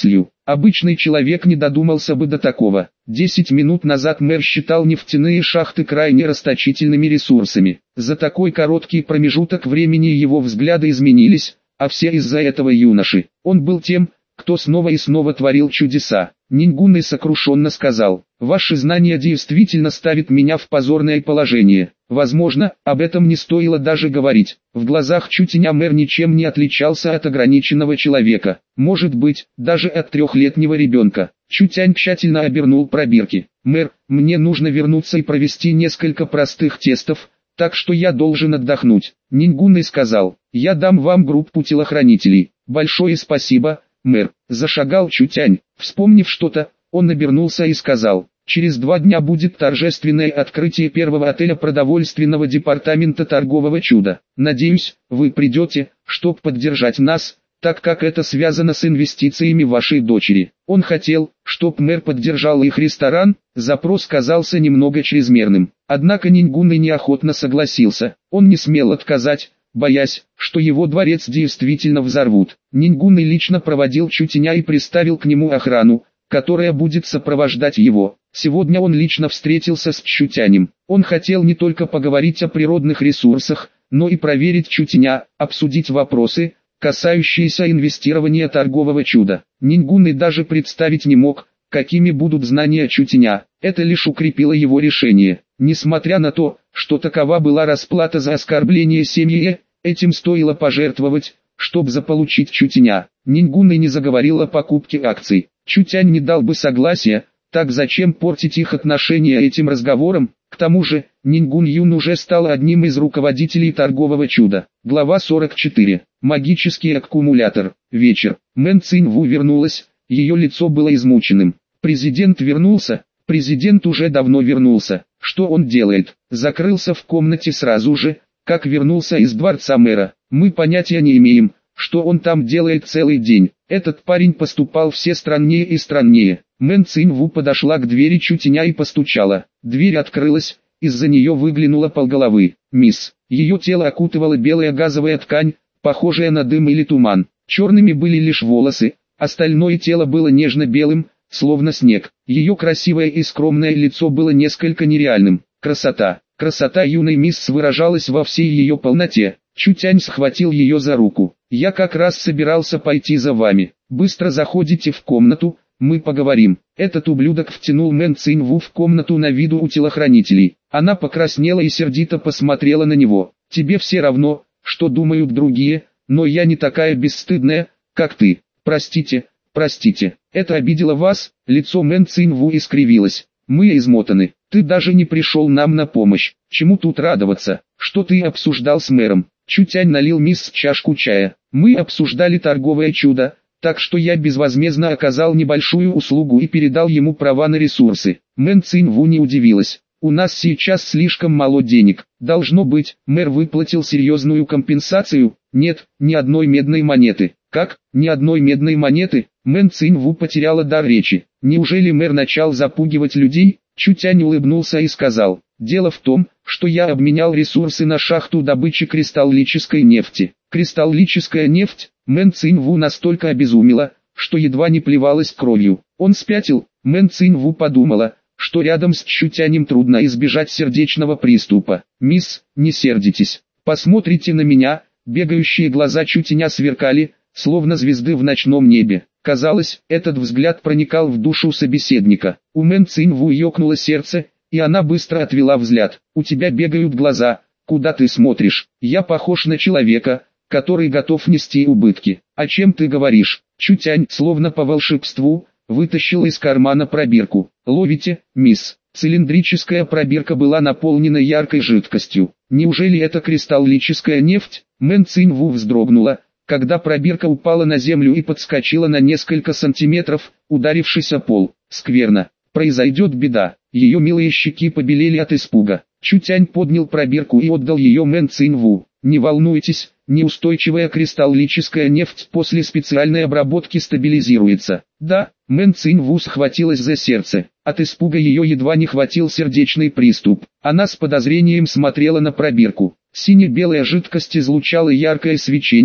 Обычный человек не додумался бы до такого. 10 минут назад мэр считал нефтяные шахты крайне расточительными ресурсами. За такой короткий промежуток времени его взгляды изменились, а все из-за этого юноши. Он был тем, кто снова и снова творил чудеса. Нингунный сокрушенно сказал: «Ваши знания действительно ставят меня в позорное положение. Возможно, об этом не стоило даже говорить». В глазах Чутеня мэр ничем не отличался от ограниченного человека, может быть, даже от трехлетнего ребенка. Чутянь тщательно обернул пробирки. «Мэр, мне нужно вернуться и провести несколько простых тестов, так что я должен отдохнуть». Нингунный сказал: «Я дам вам группу телохранителей». «Большое спасибо, мэр», зашагал Чутянь. Вспомнив что-то, он обернулся и сказал: «Через 2 дня будет торжественное открытие первого отеля продовольственного департамента торгового чуда. Надеюсь, вы придете, чтобы поддержать нас, так как это связано с инвестициями вашей дочери». Он хотел, чтоб мэр поддержал их ресторан, запрос казался немного чрезмерным. Однако Нингунный неохотно согласился, он не смел отказать, боясь, что его дворец действительно взорвут. Нингунный лично проводил Чутеня и приставил к нему охрану, которая будет сопровождать его. Сегодня он лично встретился с Чутянем. Он хотел не только поговорить о природных ресурсах, но и проверить Чутеня, обсудить вопросы, касающиеся инвестирования торгового чуда. Нингунный даже представить не мог, какими будут знания Чутеня. Это лишь укрепило его решение. Несмотря на то, что такова была расплата за оскорбление семьи, этим стоило пожертвовать, чтобы заполучить Чутеня. Нингунный не заговорил о покупке акций. Чутянь не дал бы согласия, так зачем портить их отношения этим разговором? К тому же, Нингун Юн уже стал одним из руководителей торгового чуда. Глава 44. Магический аккумулятор. Вечер. Мэн Циньву вернулась, ее лицо было измученным. Президент вернулся? Президент уже давно вернулся. Что он делает? Закрылся в комнате сразу же, как вернулся из дворца мэра. Мы понятия не имеем, что он там делает целый день. Этот парень поступал все страннее и страннее. Мэн Циньву подошла к двери Чутеня и постучала. Дверь открылась, из-за нее выглянула полголовы. «Мисс». Ее тело окутывала белая газовая ткань, похожая на дым или туман. Черными были лишь волосы, остальное тело было нежно-белым, словно снег. Ее красивое и скромное лицо было несколько нереальным. Красота. Красота юной мисс выражалась во всей ее полноте. Чутянь схватил ее за руку. «Я как раз собирался пойти за вами. Быстро заходите в комнату, мы поговорим». Этот ублюдок втянул Мэн Циньву в комнату на виду у телохранителей. Она покраснела и сердито посмотрела на него. «Тебе все равно, что думают другие, но я не такая бесстыдная, как ты. Простите, простите, это обидело вас?» Лицо Мэн Циньву искривилось. «Мы измотаны, ты даже не пришел нам на помощь. Чему тут радоваться? Что ты обсуждал с мэром?» Чутянь налил мисс чашку чая. «Мы обсуждали торговое чудо, так что я безвозмездно оказал небольшую услугу и передал ему права на ресурсы». Мэн Циньву не удивилась. «У нас сейчас слишком мало денег. Должно быть, мэр выплатил серьезную компенсацию?» «Нет, ни одной медной монеты». «Как? Ни одной медной монеты?» Мэн Циньву потеряла дар речи. «Неужели мэр начал запугивать людей?» Чутянь улыбнулся и сказал: «Дело в том, что я обменял ресурсы на шахту добычи кристаллической нефти». «Кристаллическая нефть?» Мэн Циньву настолько обезумела, что едва не плевалась кровью. Он спятил. Мэн Циньву подумала, что рядом с Чутянем трудно избежать сердечного приступа. «Мисс, не сердитесь. Посмотрите на меня». Бегающие глаза Чутяня сверкали, словно звезды в ночном небе. Казалось, этот взгляд проникал в душу собеседника. У Мэн Циньву ёкнуло сердце, и она быстро отвела взгляд. «У тебя бегают глаза, куда ты смотришь? Я похож на человека, который готов нести убытки». «О чем ты говоришь?» Чутянь, словно по волшебству, вытащил из кармана пробирку. «Ловите, мисс?» Цилиндрическая пробирка была наполнена яркой жидкостью. «Неужели это кристаллическая нефть?» Мэн Циньву вздрогнула, когда пробирка упала на землю и подскочила на несколько сантиметров, ударившись о пол. «Скверно. Произойдет беда». Ее милые щеки побелели от испуга. Чутянь поднял пробирку и отдал ее Мэн Циньву. «Не волнуйтесь, неустойчивая кристаллическая нефть после специальной обработки стабилизируется». «Да». Мэн Циньву схватилась за сердце. От испуга ее едва не хватил сердечный приступ. Она с подозрением смотрела на пробирку. Сине-белая жидкость излучала яркое свечение,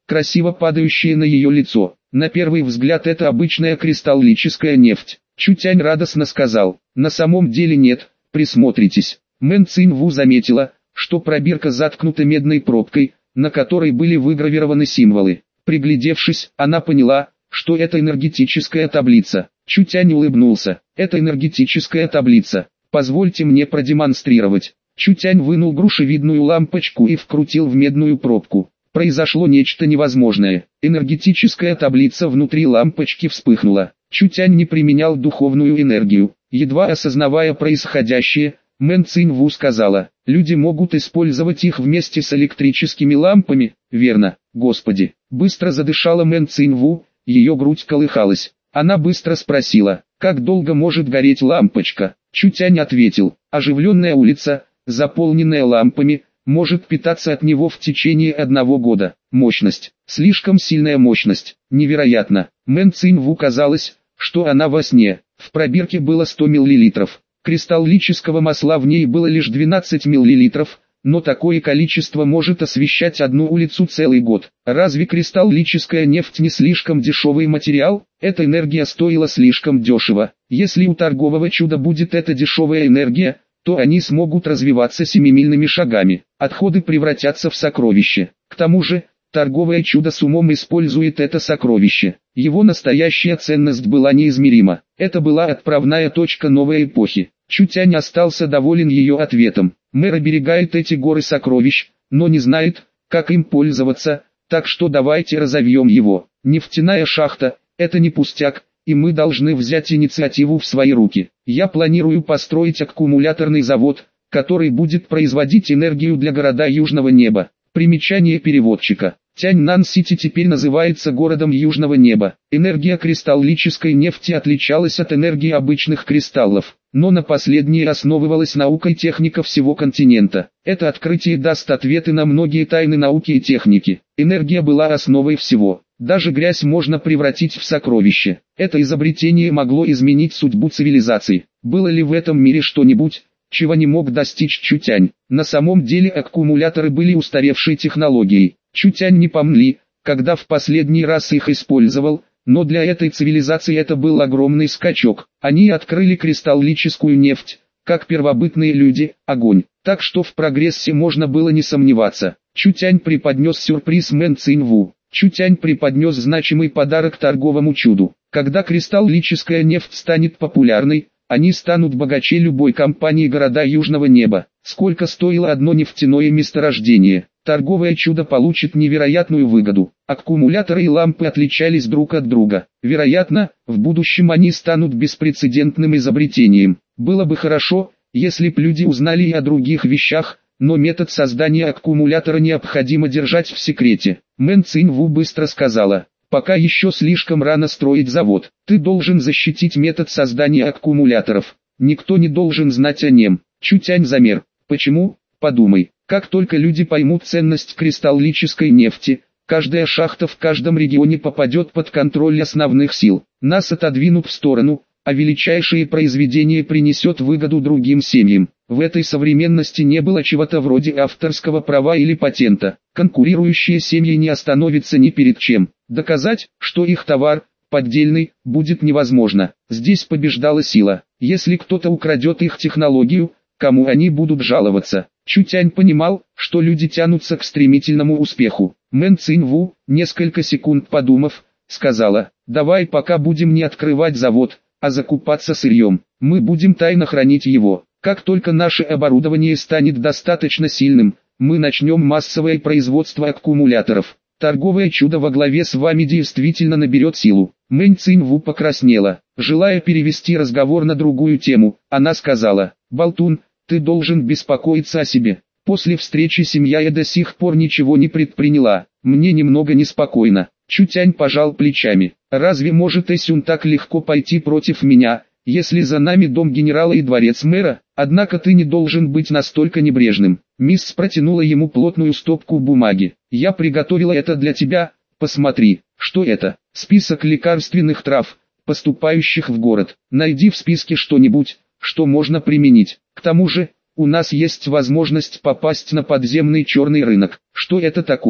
красиво падающие на ее лицо. На первый взгляд это обычная кристаллическая нефть. Чутянь радостно сказал, на самом деле нет, присмотритесь. Мэн Циньву заметила, что пробирка заткнута медной пробкой, на которой были выгравированы символы. Приглядевшись, она поняла, что это энергетическая таблица. Чутянь улыбнулся. Это энергетическая таблица. Позвольте мне продемонстрировать. Чутянь вынул грушевидную лампочку и вкрутил в медную пробку. Произошло нечто невозможное. Энергетическая таблица внутри лампочки вспыхнула. Чутянь не применял духовную энергию. Едва осознавая происходящее, Мэн Циньву сказала, люди могут использовать их вместе с электрическими лампами, верно, Господи. Быстро задышала Мэн Циньву, ее грудь колыхалась. Она быстро спросила, как долго может гореть лампочка. Чутянь ответил, оживленная улица, заполненная лампами, может питаться от него в течение 1 года. Мощность, слишком сильная мощность, невероятно. Мэн Циньву казалось, что она во сне. В пробирке было 100 мл. Кристаллического масла в ней было лишь 12 мл, но такое количество может освещать одну улицу целый год. Разве кристаллическая нефть не слишком дешевый материал? Эта энергия стоила слишком дешево. Если у торгового чуда будет эта дешевая энергия, то они смогут развиваться семимильными шагами. Отходы превратятся в сокровище. К тому же, торговое чудо с умом использует это сокровище. Его настоящая ценность была неизмерима. Это была отправная точка новой эпохи. Чутянь остался доволен ее ответом. Мэр оберегает эти горы сокровищ, но не знает, как им пользоваться, так что давайте разовьем его. Нефтяная шахта – это не пустяк, и мы должны взять инициативу в свои руки. Я планирую построить аккумуляторный завод, который будет производить энергию для города Южного неба. Примечание переводчика. Тяньнан-Сити теперь называется городом Южного неба. Энергия кристаллической нефти отличалась от энергии обычных кристаллов, но на последней основывалась наука и техника всего континента. Это открытие даст ответы на многие тайны науки и техники. Энергия была основой всего. Даже грязь можно превратить в сокровище. Это изобретение могло изменить судьбу цивилизации. Было ли в этом мире что-нибудь, чего не мог достичь Чутянь? На самом деле аккумуляторы были устаревшей технологией. Чутянь не помнил, когда в последний раз их использовал, но для этой цивилизации это был огромный скачок. Они открыли кристаллическую нефть, как первобытные люди, огонь. Так что в прогрессе можно было не сомневаться. Чутянь преподнес сюрприз Мэн Циньву. Чутянь преподнес значимый подарок торговому чуду. Когда кристаллическая нефть станет популярной, они станут богаче любой компании города Южного неба. Сколько стоило одно нефтяное месторождение? Торговое чудо получит невероятную выгоду. Аккумуляторы и лампы отличались друг от друга. Вероятно, в будущем они станут беспрецедентным изобретением. Было бы хорошо, если б люди узнали и о других вещах, но метод создания аккумулятора необходимо держать в секрете. Мэн Циньву быстро сказала, пока еще слишком рано строить завод. Ты должен защитить метод создания аккумуляторов. Никто не должен знать о нем. Чутянь замер. Почему? Подумай. Как только люди поймут ценность кристаллической нефти, каждая шахта в каждом регионе попадет под контроль основных сил. Нас отодвинут в сторону, а величайшее произведение принесет выгоду другим семьям. В этой современности не было чего-то вроде авторского права или патента. Конкурирующие семьи не остановятся ни перед чем. Доказать, что их товар поддельный, будет невозможно. Здесь побеждала сила. Если кто-то украдет их технологию, кому они будут жаловаться? Чутянь понимал, что люди тянутся к стремительному успеху. Мэн Циньву, несколько секунд подумав, сказала, давай пока будем не открывать завод, а закупаться сырьем. Мы будем тайно хранить его. Как только наше оборудование станет достаточно сильным, мы начнем массовое производство аккумуляторов. Торговое чудо во главе с вами действительно наберет силу. Мэн Циньву покраснела. Желая перевести разговор на другую тему, она сказала, болтун, ты должен беспокоиться о себе. После встречи семья я до сих пор ничего не предприняла. Мне немного неспокойно. Чутянь пожал плечами. Разве может Эсюн так легко пойти против меня, если за нами дом генерала и дворец мэра? Однако ты не должен быть настолько небрежным. Мисс протянула ему плотную стопку бумаги. Я приготовила это для тебя, посмотри. Что это? Список лекарственных трав, поступающих в город. Найди в списке что-нибудь, что можно применить. К тому же, у нас есть возможность попасть на подземный черный рынок. Что это такое?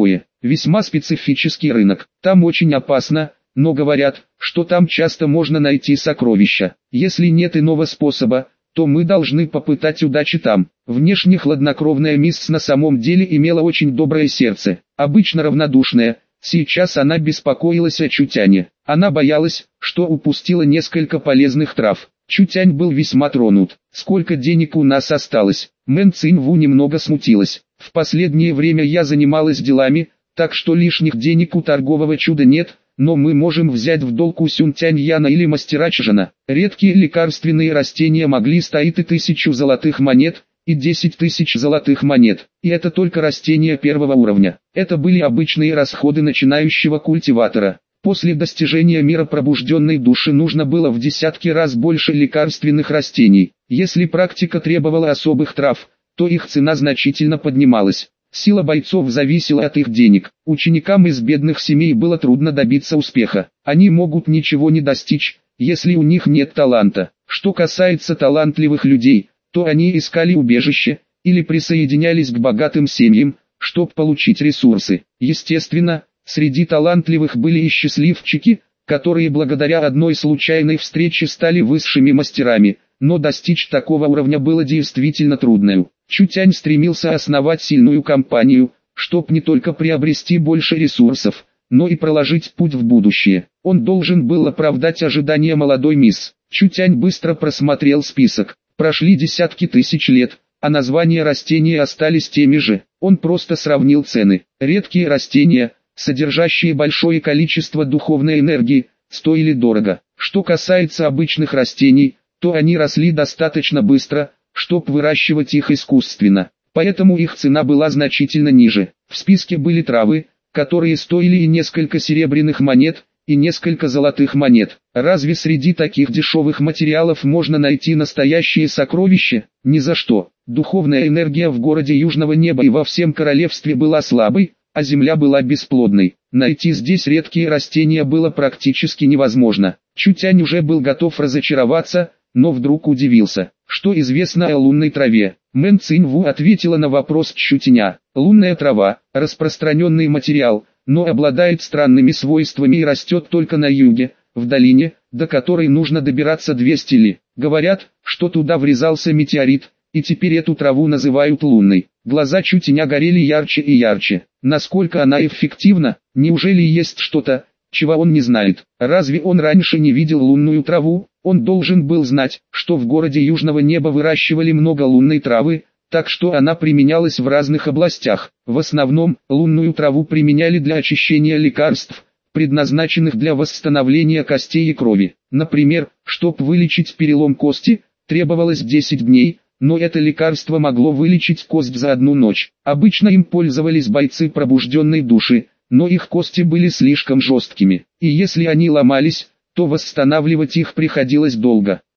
Весьма специфический рынок. Там очень опасно, но говорят, что там часто можно найти сокровища. Если нет иного способа, то мы должны попытать удачи там. Внешне хладнокровная мисс на самом деле имела очень доброе сердце, обычно равнодушная. Сейчас она беспокоилась о Чутяне. Она боялась, что упустила несколько полезных трав. Чутянь был весьма тронут. «Сколько денег у нас осталось?» Мэн Циньву немного смутилась. «В последнее время я занималась делами, так что лишних денег у торгового чуда нет, но мы можем взять в долг у Сюнтяньяна или мастера Чжана». Редкие лекарственные растения могли стоить и 1000 золотых монет, и 10 тысяч золотых монет. И это только растения первого уровня. Это были обычные расходы начинающего культиватора. После достижения мира пробужденной души нужно было в десятки раз больше лекарственных растений. Если практика требовала особых трав, то их цена значительно поднималась. Сила бойцов зависела от их денег. Ученикам из бедных семей было трудно добиться успеха. Они могут ничего не достичь, если у них нет таланта. Что касается талантливых людей, то они искали убежище, или присоединялись к богатым семьям, чтобы получить ресурсы. Естественно, среди талантливых были и счастливчики, которые благодаря одной случайной встрече стали высшими мастерами, но достичь такого уровня было действительно трудно. Чутянь стремился основать сильную компанию, чтобы не только приобрести больше ресурсов, но и проложить путь в будущее. Он должен был оправдать ожидания молодой мисс. Чутянь быстро просмотрел список. Прошли десятки тысяч лет, а названия растений остались теми же. Он просто сравнил цены. Редкие растения, содержащие большое количество духовной энергии, стоили дорого. Что касается обычных растений, то они росли достаточно быстро, чтобы выращивать их искусственно, поэтому их цена была значительно ниже. В списке были травы, которые стоили и несколько серебряных монет, и несколько золотых монет. Разве среди таких дешевых материалов можно найти настоящие сокровища? Ни за что. Духовная энергия в городе Южного Неба и во всем королевстве была слабой, а земля была бесплодной. Найти здесь редкие растения было практически невозможно. Чутянь уже был готов разочароваться, но вдруг удивился. Что известно о лунной траве? Мэн Циньву ответила на вопрос Чутяня. Лунная трава – распространенный материал, но обладает странными свойствами и растет только на юге, в долине, до которой нужно добираться 200 ли. Говорят, что туда врезался метеорит, и теперь эту траву называют лунной. Глаза Чутяня горели ярче и ярче. Насколько она эффективна? Неужели есть что-то, чего он не знает? Разве он раньше не видел лунную траву? Он должен был знать, что в городе Южного Неба выращивали много лунной травы, так что она применялась в разных областях. В основном, лунную траву применяли для очищения лекарств, предназначенных для восстановления костей и крови. Например, чтобы вылечить перелом кости, требовалось 10 дней, но это лекарство могло вылечить кость за одну ночь. Обычно им пользовались бойцы пробужденной души, но их кости были слишком жесткими, и если они ломались, то восстанавливать их приходилось долго.